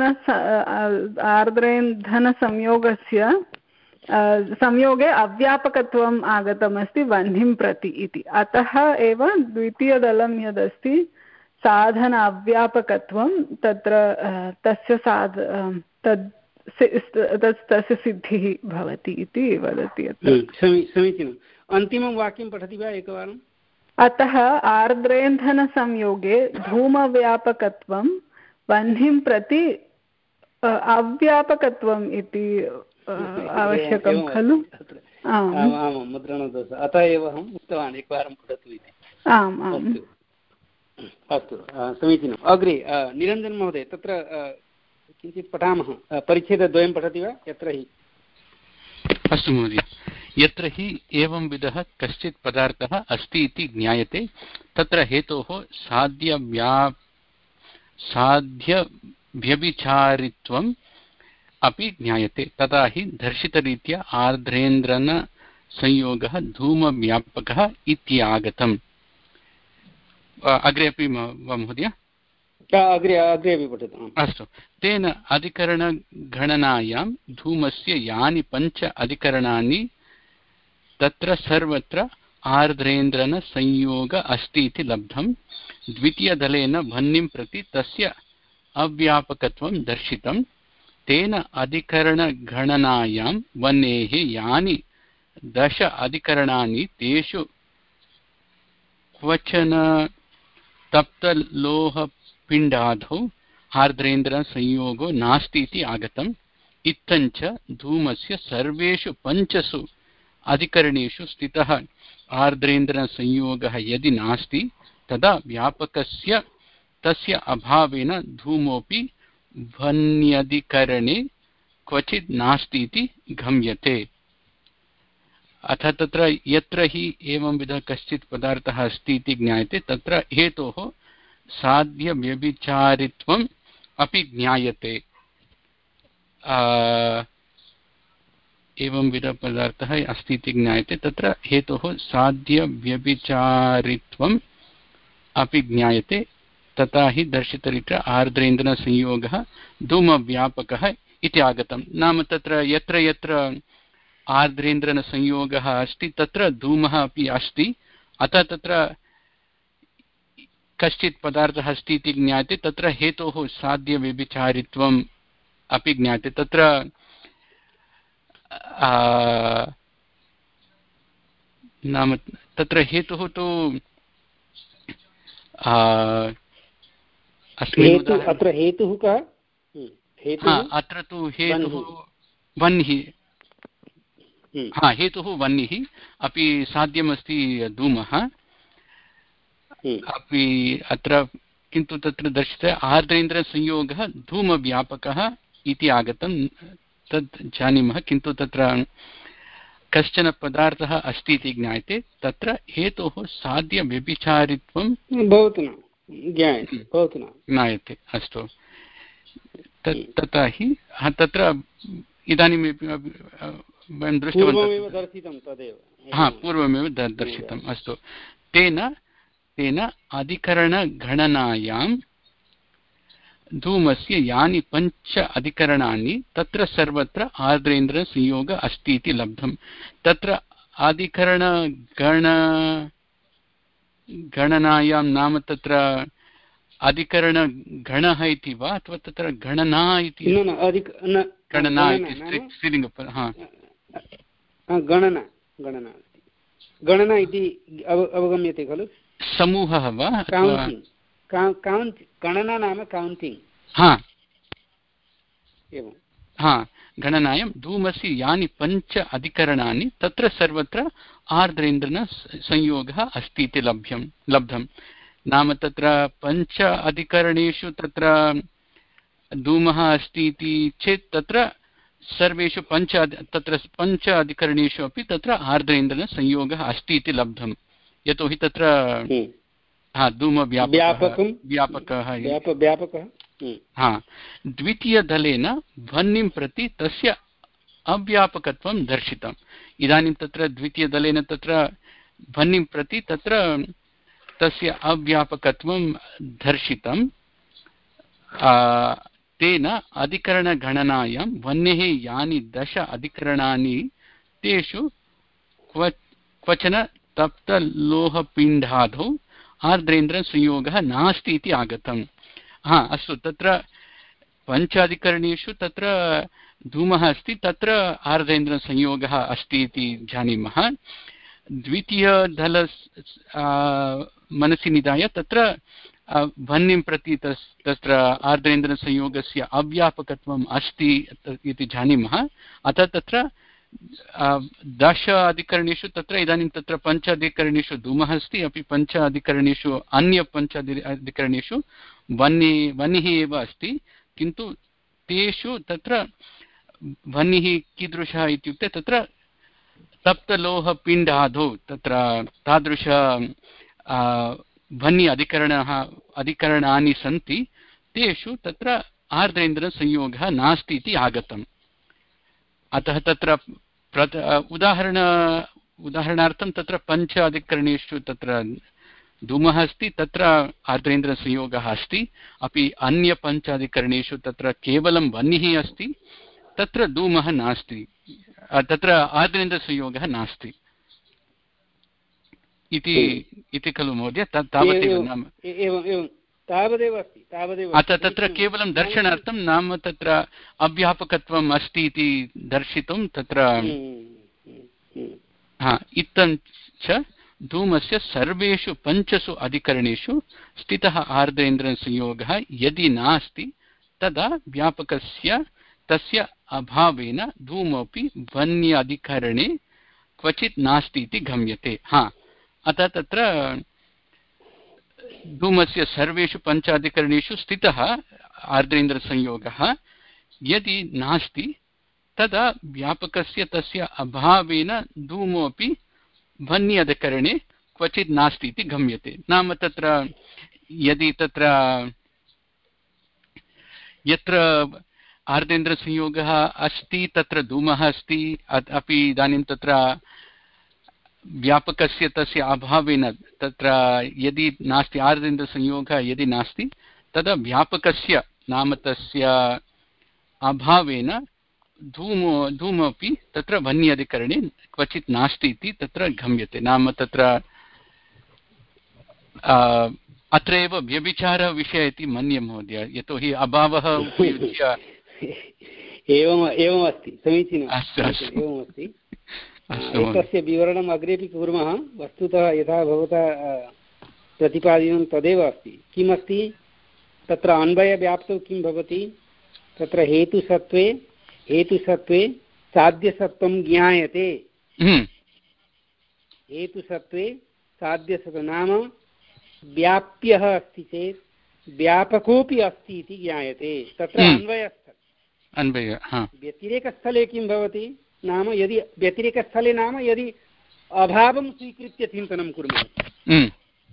आर्द्रेन्धनसंयोगस्य संयोगे अव्यापकत्वम् आगतमस्ति वह्निं प्रति इति। अतः एव द्वितीयदलं यदस्ति साधन अव्यापकत्वं तत्र तस्य साध तद् तस्य सिद्धिः भवति इति वदति अत्र। समीचीनम्। अन्तिमं वाक्यं पठति वा एकवारम्? अतः आर्द्रेन्धनसंयोगे धूमव्यापकत्वं वह्निं प्रति अव्यापकत्वम् इति आवश्यकं खलु? आमां मुद्रणदोषः, अतः एव अहम् उक्तवान् एकवारं पठतु इति। आम् आम् अस्तु, समीचीनम्। अग्रे निरञ्जन महोदय तत्र किञ्चित् पठामः। परिच्छेदद्वयं पठति वा? यत्र हि अस्तु महोदय। यत्र हि एवंविधः कश्चित् पदार्थः अस्ति इति ज्ञायते तत्र हेतोः साध्यव्या साध्यव्यभिचारित्वम् अपि ज्ञायते। तथा हि दर्शितरीत्या आर्द्रेन्द्रनसंयोगः धूमव्यापकः इत्यागतम्। अग्रे अपि वा महोदय? अग्रे अग्रे अपि पठतु। अस्तु। तेन अधिकरणगणनायां धूमस्य यानि पञ्च अधिकरणानि तत्र सर्वत्र आर्द्रेन्द्रनसंयोग अस्ति इति लब्धम्। द्वितीयदलेन वह्निं प्रति तस्य अव्यापकत्वं दर्शितम्। तेन अधिकरणगणनायां वह्नेः यानि दश अधिकरणानि तेषु क्वचन तप्तलोहपिण्डादौ आर्द्रेन्द्रसंयोगो नास्ति इति आगतम्। इत्थञ्च धूमस्य सर्वेषु पञ्चसु अधिकरणेषु स्थितः आर्द्रेन्द्रसंयोगः यदि नास्ति तदा व्यापकस्य तस्य अभावेन धूमोऽपि वह्न्यधिकरणे क्वचित् नास्ति इति गम्यते। अथ तत्र यत्र हि एवंविधः कश्चित् पदार्थः अस्ति इति ज्ञायते तत्र हेतोः साध्यव्यभिचारित्वम् अपि ज्ञायते। एवंविधपदार्थः अस्ति इति ज्ञायते तत्र हेतोः साध्यव्यभिचारित्वम् अपि ज्ञायते। तथा हि दर्शितरीत्या आर्द्रेन्द्रसंयोगः धूमव्यापकः इति आगतम्। नाम तत्र यत्र यत्र आर्द्रेन्द्रसंयोगः अस्ति तत्र धूमः अपि अस्ति। अतः तत्र कश्चित् पदार्थः अस्ति इति ज्ञायते तत्र हेतोः साध्यव्यभिचारित्वम् अपि ज्ञायते। तत्र नाम तत्र हेतुः तु अत्र हेतुः कः? अत्र तु हेतुः वह्निः। हा, हेतुः वह्निः अपि साध्यमस्ति धूमः अपि अत्र, किन्तु तत्र दर्शितः आर्द्रेन्द्रसंयोगः धूमव्यापकः इति आगतं तद् जानीमः। किन्तु तत्र कश्चन पदार्थः अस्ति इति ज्ञायते तत्र हेतोः साध्यव्यभिचारित्वं भवतु न ज्ञायते भवतु न ज्ञायते। अस्तु। तथा हि तत्र इदानीं वयं दृष्टवन्तः। हा, पूर्वमेव दर्शितम्। अस्तु। तेन तेन अधिकरणगणनायां धूमस्य यानि पञ्च अधिकरणानि तत्र सर्वत्र आर्द्रेन्द्रसंयोग अस्ति इति लब्धम्। तत्र अधिकरणगण गणनायां नाम तत्र अधिकरणगणः इति वा अथवा तत्र गणना इति गणना इति स्त्रीलिङ्ग गणना गणना गणना इति अवगम्यते खलु समूहः वा गणना नाम कौण्टिङ्ग् हा एवं हा गणनायां धूमस्य यानि पञ्च अधिकरणानि तत्र सर्वत्र आर्द्रेन्द्रेण संयोगः अस्ति इति लभ्यं लब्धं नाम तत्र पञ्च अधिकरणेषु तत्र धूमः अस्ति इति चेत् तत्र सर्वेषु पञ्च तत्र पञ्च अधिकरणेषु अपि तत्र आर्द्रेन्द्रेण संयोगः अस्ति इति लब्धं यतोहि तत्र हा धूमव्यापकः व्यापकः व्यापकः हा द्वितीयदलेन ध्वनिं प्रति तस्य अव्यापकत्वं दर्शितम्। इदानीं तत्र द्वितीयदलेन तत्र ध्वनिं प्रति तत्र तस्य अव्यापकत्वं दर्शितं तेन अधिकरणगणनायां ध्वनेः यानि दश अधिकरणानि तेषु क्व क्वचन तप्तलोहपिण्डादौ आर्द्रेन्द्रसंयोगः नास्ति इति आगतम्। हा अस्तु तत्र पञ्चाधिकरणेषु तत्र धूमः अस्ति तत्र आर्द्रेन्द्रसंयोगः अस्ति इति जानीमः। द्वितीयदल मनसि निधाय तत्र ध्वनिं प्रति तस् तत्र आर्द्रेन्द्रसंयोगस्य अव्यापकत्वम् अस्ति इति जानीमः। अतः तत्र दश अधिकरणेषु तत्र इदानीं तत्र पञ्च अधिकरणेषु धूमः अस्ति अपि पञ्च अधिकरणेषु अन्य पञ्च अधिकरणेषु वह्नि वह्निः एव अस्ति किन्तु तेषु तत्र वह्निः कीदृशः इत्युक्ते तत्र तप्तलोहपिण्डादौ तत्र तादृश वह्नि अधिकरणः अधिकरणानि सन्ति तेषु तत्र आर्द्रेन्द्रसंयोगः नास्ति इति आगतम्। अतः तत्र उदाहरण उदाहरणार्थं तत्र पञ्च अधिकरणेषु तत्र धूमः अस्ति तत्र आर्द्रेन्द्रसंयोगः अस्ति अपि अन्य पञ्च अधिकरणेषु तत्र केवलं वह्निः अस्ति तत्र धूमः नास्ति तत्र आर्द्रेन्द्रसंयोगः नास्ति इति इति खलु महोदय तावदेव नाम तावदेव अस्ति तावदेव अतः तत्र केवलं दर्शनार्थं नाम तत्र अव्यापकत्वम् अस्ति इति दर्शितुं तत्र हा इत्थं च धूमस्य सर्वेषु पञ्चसु अधिकरणेषु स्थितः आर्द्रेन्द्रसंयोगः यदि नास्ति तदा व्यापकस्य तस्य अभावेन धूमोऽपि वह्न्यधिकरणे क्वचित् नास्ति इति गम्यते। हा अतः तत्र धूमस्य सर्वेषु पञ्चाधिकरणेषु स्थितः आर्द्रेन्द्रसंयोगः यदि नास्ति तदा व्यापकस्य तस्य अभावेन धूमोऽपि वह्न्यधिकरणे क्वचित् नास्ति इति गम्यते। नाम तत्र यदि तत्र यत्र आर्द्रेन्द्रसंयोगः अस्ति तत्र धूमः अस्ति अपि इदानीं तत्र व्यापकस्य तस्य अभावेन तत्र यदि नास्ति आर्द्रेन्द्रसंयोगः यदि नास्ति तदा व्यापकस्य नाम तस्य अभावेन धूमो धूमोऽपि तत्र वह्न्यधिकरणे क्वचित् नास्ति इति तत्र गम्यते। नाम तत्र अत्रैव व्यभिचारविषयः इति मन्ये महोदय यतोहि अभावः उपयुज्य एवम् एवम् अस्ति समीचीनम् एवमस्ति एतस्य विवरणम् अग्रेपि कुर्मः। वस्तुतः यथा भवता प्रतिपादितं तदेव अस्ति। किमस्ति तत्र अन्वयव्याप्तौ किं भवति तत्र हेतुसत्त्वे हेतुसत्त्वे साध्यसत्त्वं ज्ञायते। हेतुसत्त्वे साध्यसत्त्वं नाम व्याप्यः अस्ति चेत् व्यापकोऽपि अस्ति इति ज्ञायते। तत्र अन्वयस्थले अन्वय व्यतिरेकस्थले किं भवति नाम यदि व्यतिरेकस्थले नाम यदि अभावं स्वीकृत्य चिन्तनं कुर्मः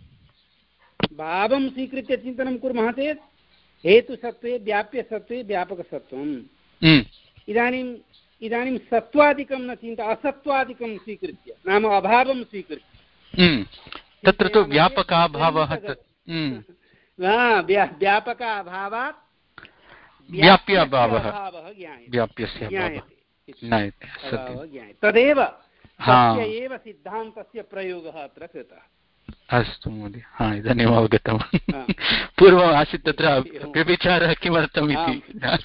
भावं स्वीकृत्य चिन्तनं कुर्मः चेत् हेतुसत्त्वे व्याप्यसत्त्वे व्यापकसत्त्वम्। इदानीम् इदानीं सत्त्वादिकं न चिन्ता असत्त्वादिकं स्वीकृत्य नाम अभावं स्वीकृत्य तत्र तु व्यापकाभावः व्यापकाभावात् व्याप्याभावः व्याप्यस्य ज्ञायते तदेव तस्य एव सिद्धान्तस्य प्रयोगः अत्र कृतः। अस्तु महोदय, हा इदानीम् अवगतवान्। पूर्वम् आसीत् तत्र व्यभिचारः किमर्थम् इति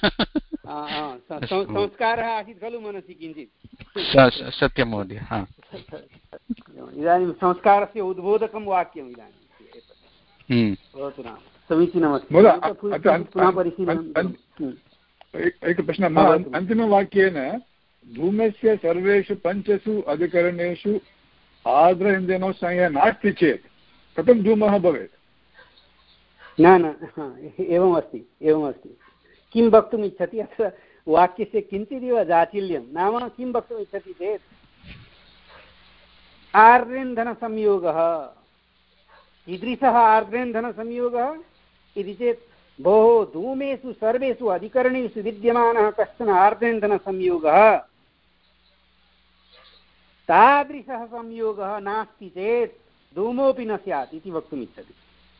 संस्कारः आसीत् खलु मनसि किञ्चित्। सत्यं महोदय, हा इदानीं संस्कारस्य उद्बोधकं वाक्यम् इदानीं भवतु नाम समीचीनमस्ति। पुनः परिशीलनम्। एकः प्रश्नः, अन्तिमवाक्येन धूमस्य सर्वेषु पञ्चसु अधिकरणेषु आर्द्र इन्धनौ संज्ञा नास्ति चेत् कथं धूमः भवेत्? न न एवमस्ति एवमस्ति किं वक्तुम् इच्छति अत्र वाक्यस्य किञ्चिदिव जाचिल्यं। नाम किं वक्तुम् इच्छति चेत् आर्द्रेन्धनसंयोगः कीदृशः आर्द्रेन्धनसंयोगः इति चेत् भोः धूमेषु सर्वेषु अधिकरणेषु विद्यमानः कश्चन आर्द्रेन्धनसंयोगः तादृशः संयोगः नास्ति चेत् धूमोऽपि न स्यात् इति वक्तुम् इच्छति।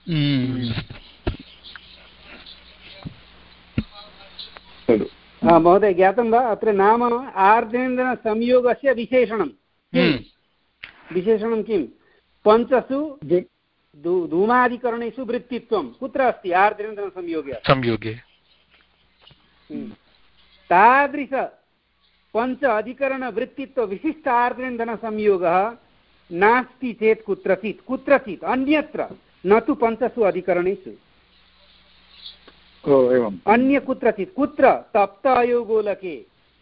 महोदय ज्ञातं वा? अत्र नाम आर्द्रेन्द्रसंयोगस्य विशेषणं विशेषणं किं? पञ्चसु धूमाधिकरणेषु वृत्तित्वं कुत्र अस्ति? आर्द्रेन्द्रसंयोगे संयोगे। तादृश पञ्च अधिकरणवृत्तित्व विशिष्ट आर्द्रेन्धनसंयोगः नास्ति चेत् कुत्रचित् कुत्रचित् अन्यत्र, न तु पञ्चसु अधिकरणेषु, अन्य कुत्रचित्। कुत्र? तप्त अयोगोलके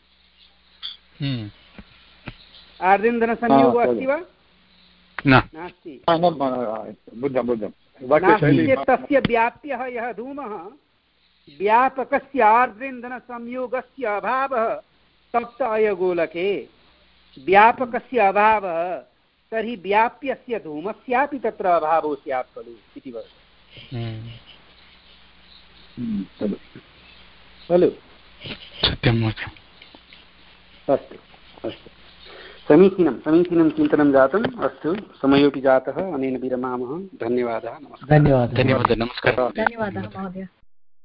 आर्द्रेन्धनसंयोगः अस्ति वा? नास्ति। तस्य व्याप्यः यः धूमः व्यापकस्य आर्द्रेन्धनसंयोगस्य अभावः तप्त अयगोलके व्यापकस्य अभावः, तर्हि व्याप्यस्य धूमस्यापि तत्र अभावो स्यात् खलु इति वदति खलु। अस्तु अस्तु समीचीनं समीचीनं चिन्तनं जातम्। अस्तु समयोपि जातः, अनेन विरमामः। धन्यवादः। नमस्कारः। धन्यवादः। नमस्कारः। धन्यवादः महोदय।